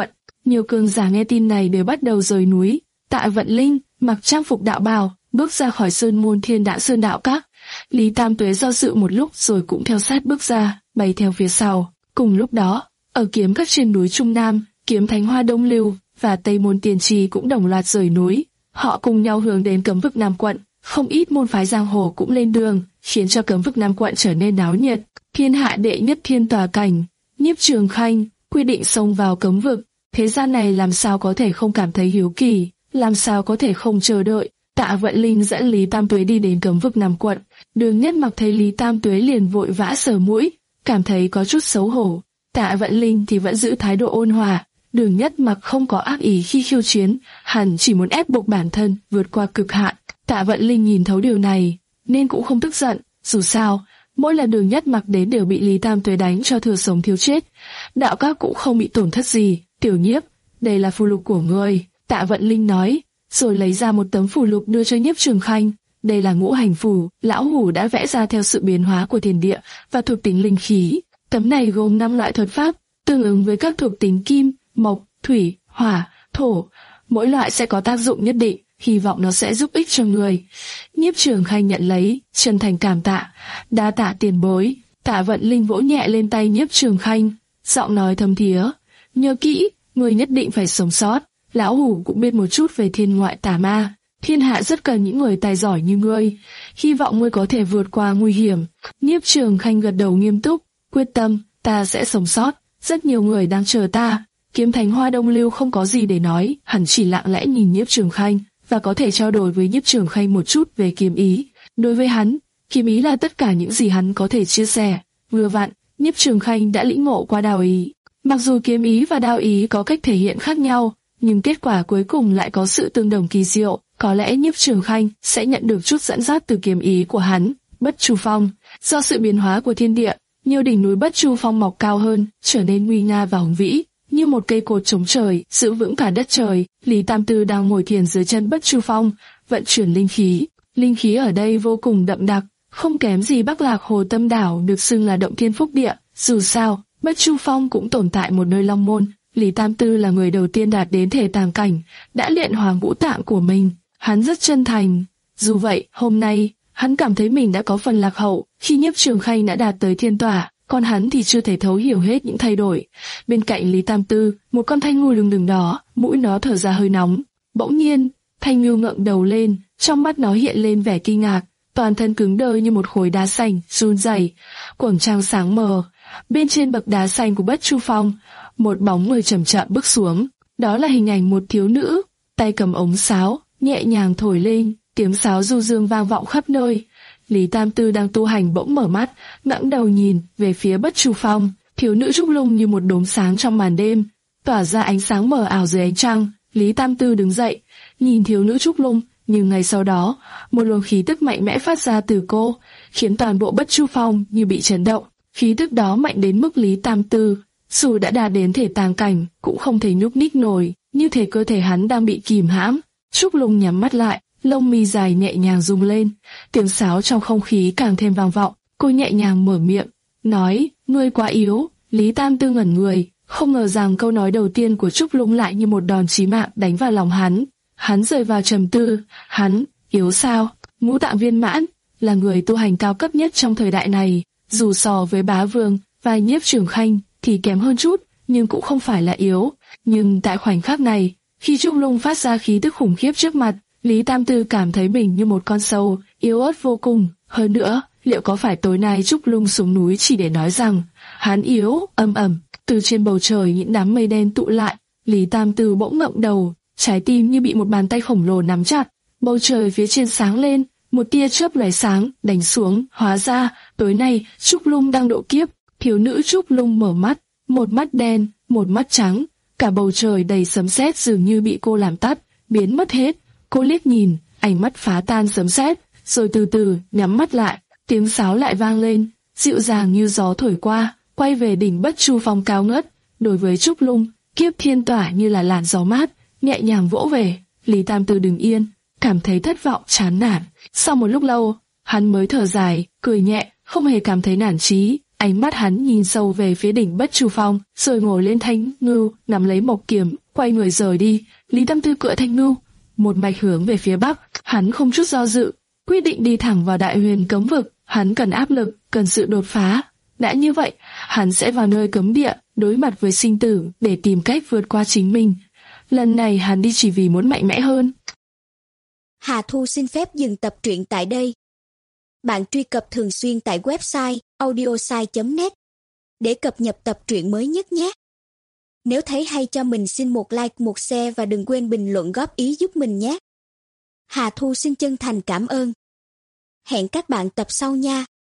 Nhiều cường giả nghe tin này đều bắt đầu rời núi. Tạ Vận Linh mặc trang phục đạo bào, bước ra khỏi sơn môn Thiên Đãng Sơn Đạo Các. Lý Tam Tuế do dự một lúc rồi cũng theo sát bước ra, bay theo phía sau. Cùng lúc đó, ở kiếm các trên núi Trung Nam, Kiếm Thánh Hoa Đông Lưu và Tây Môn Tiền Trì cũng đồng loạt rời núi. Họ cùng nhau hướng đến cấm vực Nam Quận. Không ít môn phái giang hồ cũng lên đường, khiến cho cấm vực Nam Quận trở nên náo nhiệt. Thiên hạ đệ nhất thiên tòa cảnh, Nhiếp Trường Khanh quy định xông vào cấm vực. Thế gian này làm sao có thể không cảm thấy hiếu kỳ, làm sao có thể không chờ đợi. Tạ Vận Linh dẫn Lý Tam Tuế đi đến cấm vực Nam Quận. Đường Nhất Mặc thấy Lý Tam Tuế liền vội vã sờ mũi, cảm thấy có chút xấu hổ. Tạ Vận Linh thì vẫn giữ thái độ ôn hòa. Đường Nhất Mặc không có ác ý khi khiêu chiến, hẳn chỉ muốn ép buộc bản thân vượt qua cực hạn. Tạ Vận Linh nhìn thấu điều này, nên cũng không tức giận. Dù sao, mỗi lần Đường Nhất Mặc đến đều bị Lý Tam Tuế đánh cho thừa sống thiếu chết. Đạo các cũng không bị tổn thất gì. Tiểu Nhiếp, đây là phù lục của ngươi, Tạ Vận Linh nói, rồi lấy ra một tấm phù lục đưa cho Nhiếp Trường Khanh. Đây là ngũ hành phù, lão hủ đã vẽ ra theo sự biến hóa của thiên địa và thuộc tính linh khí. Tấm này gồm năm loại thuật pháp, tương ứng với các thuộc tính kim, mộc, thủy, hỏa, thổ. Mỗi loại sẽ có tác dụng nhất định, hy vọng nó sẽ giúp ích cho người. Nhiếp Trường Khanh nhận lấy, chân thành cảm tạ, đa tạ tiền bối. Tạ Vận Linh vỗ nhẹ lên tay Nhiếp Trường Khanh, giọng nói thâm thía, nhớ kỹ, người nhất định phải sống sót. Lão hủ cũng biết một chút về thiên ngoại tà ma, thiên hạ rất cần những người tài giỏi như ngươi, hy vọng ngươi có thể vượt qua nguy hiểm. Nhiếp Trường Khanh gật đầu nghiêm túc, quyết tâm, ta sẽ sống sót, rất nhiều người đang chờ ta. Kiếm Thánh Hoa Đông Lưu không có gì để nói, hẳn chỉ lặng lẽ nhìn Nhiếp Trường Khanh và có thể trao đổi với Nhiếp Trường Khanh một chút về kiếm ý. Đối với hắn, kiếm ý là tất cả những gì hắn có thể chia sẻ. Vừa vặn, Nhiếp Trường Khanh đã lĩnh ngộ qua đao ý. Mặc dù kiếm ý và đao ý có cách thể hiện khác nhau, nhưng kết quả cuối cùng lại có sự tương đồng kỳ diệu. Có lẽ Nhiếp Trường Khanh sẽ nhận được chút dẫn dắt từ kiếm ý của hắn. Bất Chu Phong, do sự biến hóa của thiên địa, nhiều đỉnh núi Bất Chu Phong mọc cao hơn, trở nên nguy nga và hùng vĩ, như một cây cột chống trời, giữ vững cả đất trời. Lý Tam Tư đang ngồi thiền dưới chân Bất Chu Phong, vận chuyển linh khí. Linh khí ở đây vô cùng đậm đặc, không kém gì Bắc Lạc Hồ Tâm Đảo được xưng là động thiên phúc địa. Dù sao, Bất Chu Phong cũng tồn tại một nơi long môn. Lý Tam Tư là người đầu tiên đạt đến thể tàng cảnh, đã luyện Hoàng Vũ Tạng của mình. Hắn rất chân thành. Dù vậy, hôm nay, hắn cảm thấy mình đã có phần lạc hậu khi Nhiếp Trường Khanh đã đạt tới thiên tòa, còn hắn thì chưa thể thấu hiểu hết những thay đổi. Bên cạnh Lý Tam Tư, một con thanh ngưu lừng lừng đó, mũi nó thở ra hơi nóng. Bỗng nhiên, thanh ngưu ngẩng đầu lên, trong mắt nó hiện lên vẻ kinh ngạc, toàn thân cứng đơ như một khối đá xanh, run rẩy. Quầng trăng sáng mờ, bên trên bậc đá xanh của Bất Chu Phong, một bóng người chậm chậm bước xuống. Đó là hình ảnh một thiếu nữ, tay cầm ống sáo, nhẹ nhàng thổi lên, tiếng sáo du dương vang vọng khắp nơi. Lý Tam Tư đang tu hành bỗng mở mắt, ngẩng đầu nhìn về phía Bất Chu Phong. Thiếu nữ trúc lung như một đốm sáng trong màn đêm, tỏa ra ánh sáng mờ ảo dưới ánh trăng. Lý Tam Tư đứng dậy, nhìn thiếu nữ trúc lung, nhưng ngay sau đó, một luồng khí tức mạnh mẽ phát ra từ cô, khiến toàn bộ Bất Chu Phong như bị chấn động. Khí tức đó mạnh đến mức Lý Tam Tư, dù đã đạt đến thể tàng cảnh, cũng không thể nhúc nhích nổi, như thể cơ thể hắn đang bị kìm hãm. Trúc Lung nhắm mắt lại, lông mi dài nhẹ nhàng rung lên, tiếng sáo trong không khí càng thêm vang vọng. Cô nhẹ nhàng mở miệng, nói, ngươi quá yếu. Lý Tam Tư ngẩn người, không ngờ rằng câu nói đầu tiên của Trúc Lung lại như một đòn chí mạng đánh vào lòng hắn. Hắn rơi vào trầm tư, hắn, yếu sao? Ngũ Tạng Viên Mãn, là người tu hành cao cấp nhất trong thời đại này, dù so với Bá Vương và Nhiếp Trường Khanh thì kém hơn chút, nhưng cũng không phải là yếu. Nhưng tại khoảnh khắc này, khi Trúc Lung phát ra khí tức khủng khiếp trước mặt, Lý Tam Tư cảm thấy mình như một con sâu, yếu ớt vô cùng. Hơn nữa, liệu có phải tối nay Trúc Lung xuống núi chỉ để nói rằng hắn yếu? Ầm ầm, từ trên bầu trời những đám mây đen tụ lại, Lý Tam Tư bỗng ngẩng đầu, trái tim như bị một bàn tay khổng lồ nắm chặt. Bầu trời phía trên sáng lên, một tia chớp lóe sáng đánh xuống, hóa ra tối nay Trúc Lung đang độ kiếp. Thiếu nữ Trúc Lung mở mắt, một mắt đen, một mắt trắng, cả bầu trời đầy sấm sét dường như bị cô làm tắt, biến mất hết. Cô liếc nhìn, ánh mắt phá tan sấm sét, rồi từ từ nhắm mắt lại. Tiếng sáo lại vang lên, dịu dàng như gió thổi qua, quay về đỉnh Bất Chu Phong cao ngất. Đối với Trúc Lung, kiếp thiên tỏa như là làn gió mát, nhẹ nhàng vỗ về. Lý Tam Tư đứng yên, cảm thấy thất vọng, chán nản. Sau một lúc lâu, hắn mới thở dài, cười nhẹ, không hề cảm thấy nản chí, Ánh mắt hắn nhìn sâu về phía đỉnh Bất Chu Phong, rồi ngồi lên thanh ngưu, nắm lấy mộc kiếm, quay người rời đi. Lý Tâm Tư cưỡi thanh ngưu, một mạch hướng về phía bắc. Hắn không chút do dự, quyết định đi thẳng vào Đại Huyền cấm vực. Hắn cần áp lực, cần sự đột phá. Đã như vậy, hắn sẽ vào nơi cấm địa, đối mặt với sinh tử để tìm cách vượt qua chính mình. Lần này hắn đi chỉ vì muốn mạnh mẽ hơn. Hà Thu xin phép dừng tập truyện tại đây. Bạn truy cập thường xuyên tại website audiosai chấm net để cập nhật tập truyện mới nhất nhé. Nếu thấy hay cho mình xin một like, một share và đừng quên bình luận góp ý giúp mình nhé. Hà Thu xin chân thành cảm ơn. Hẹn các bạn tập sau nha.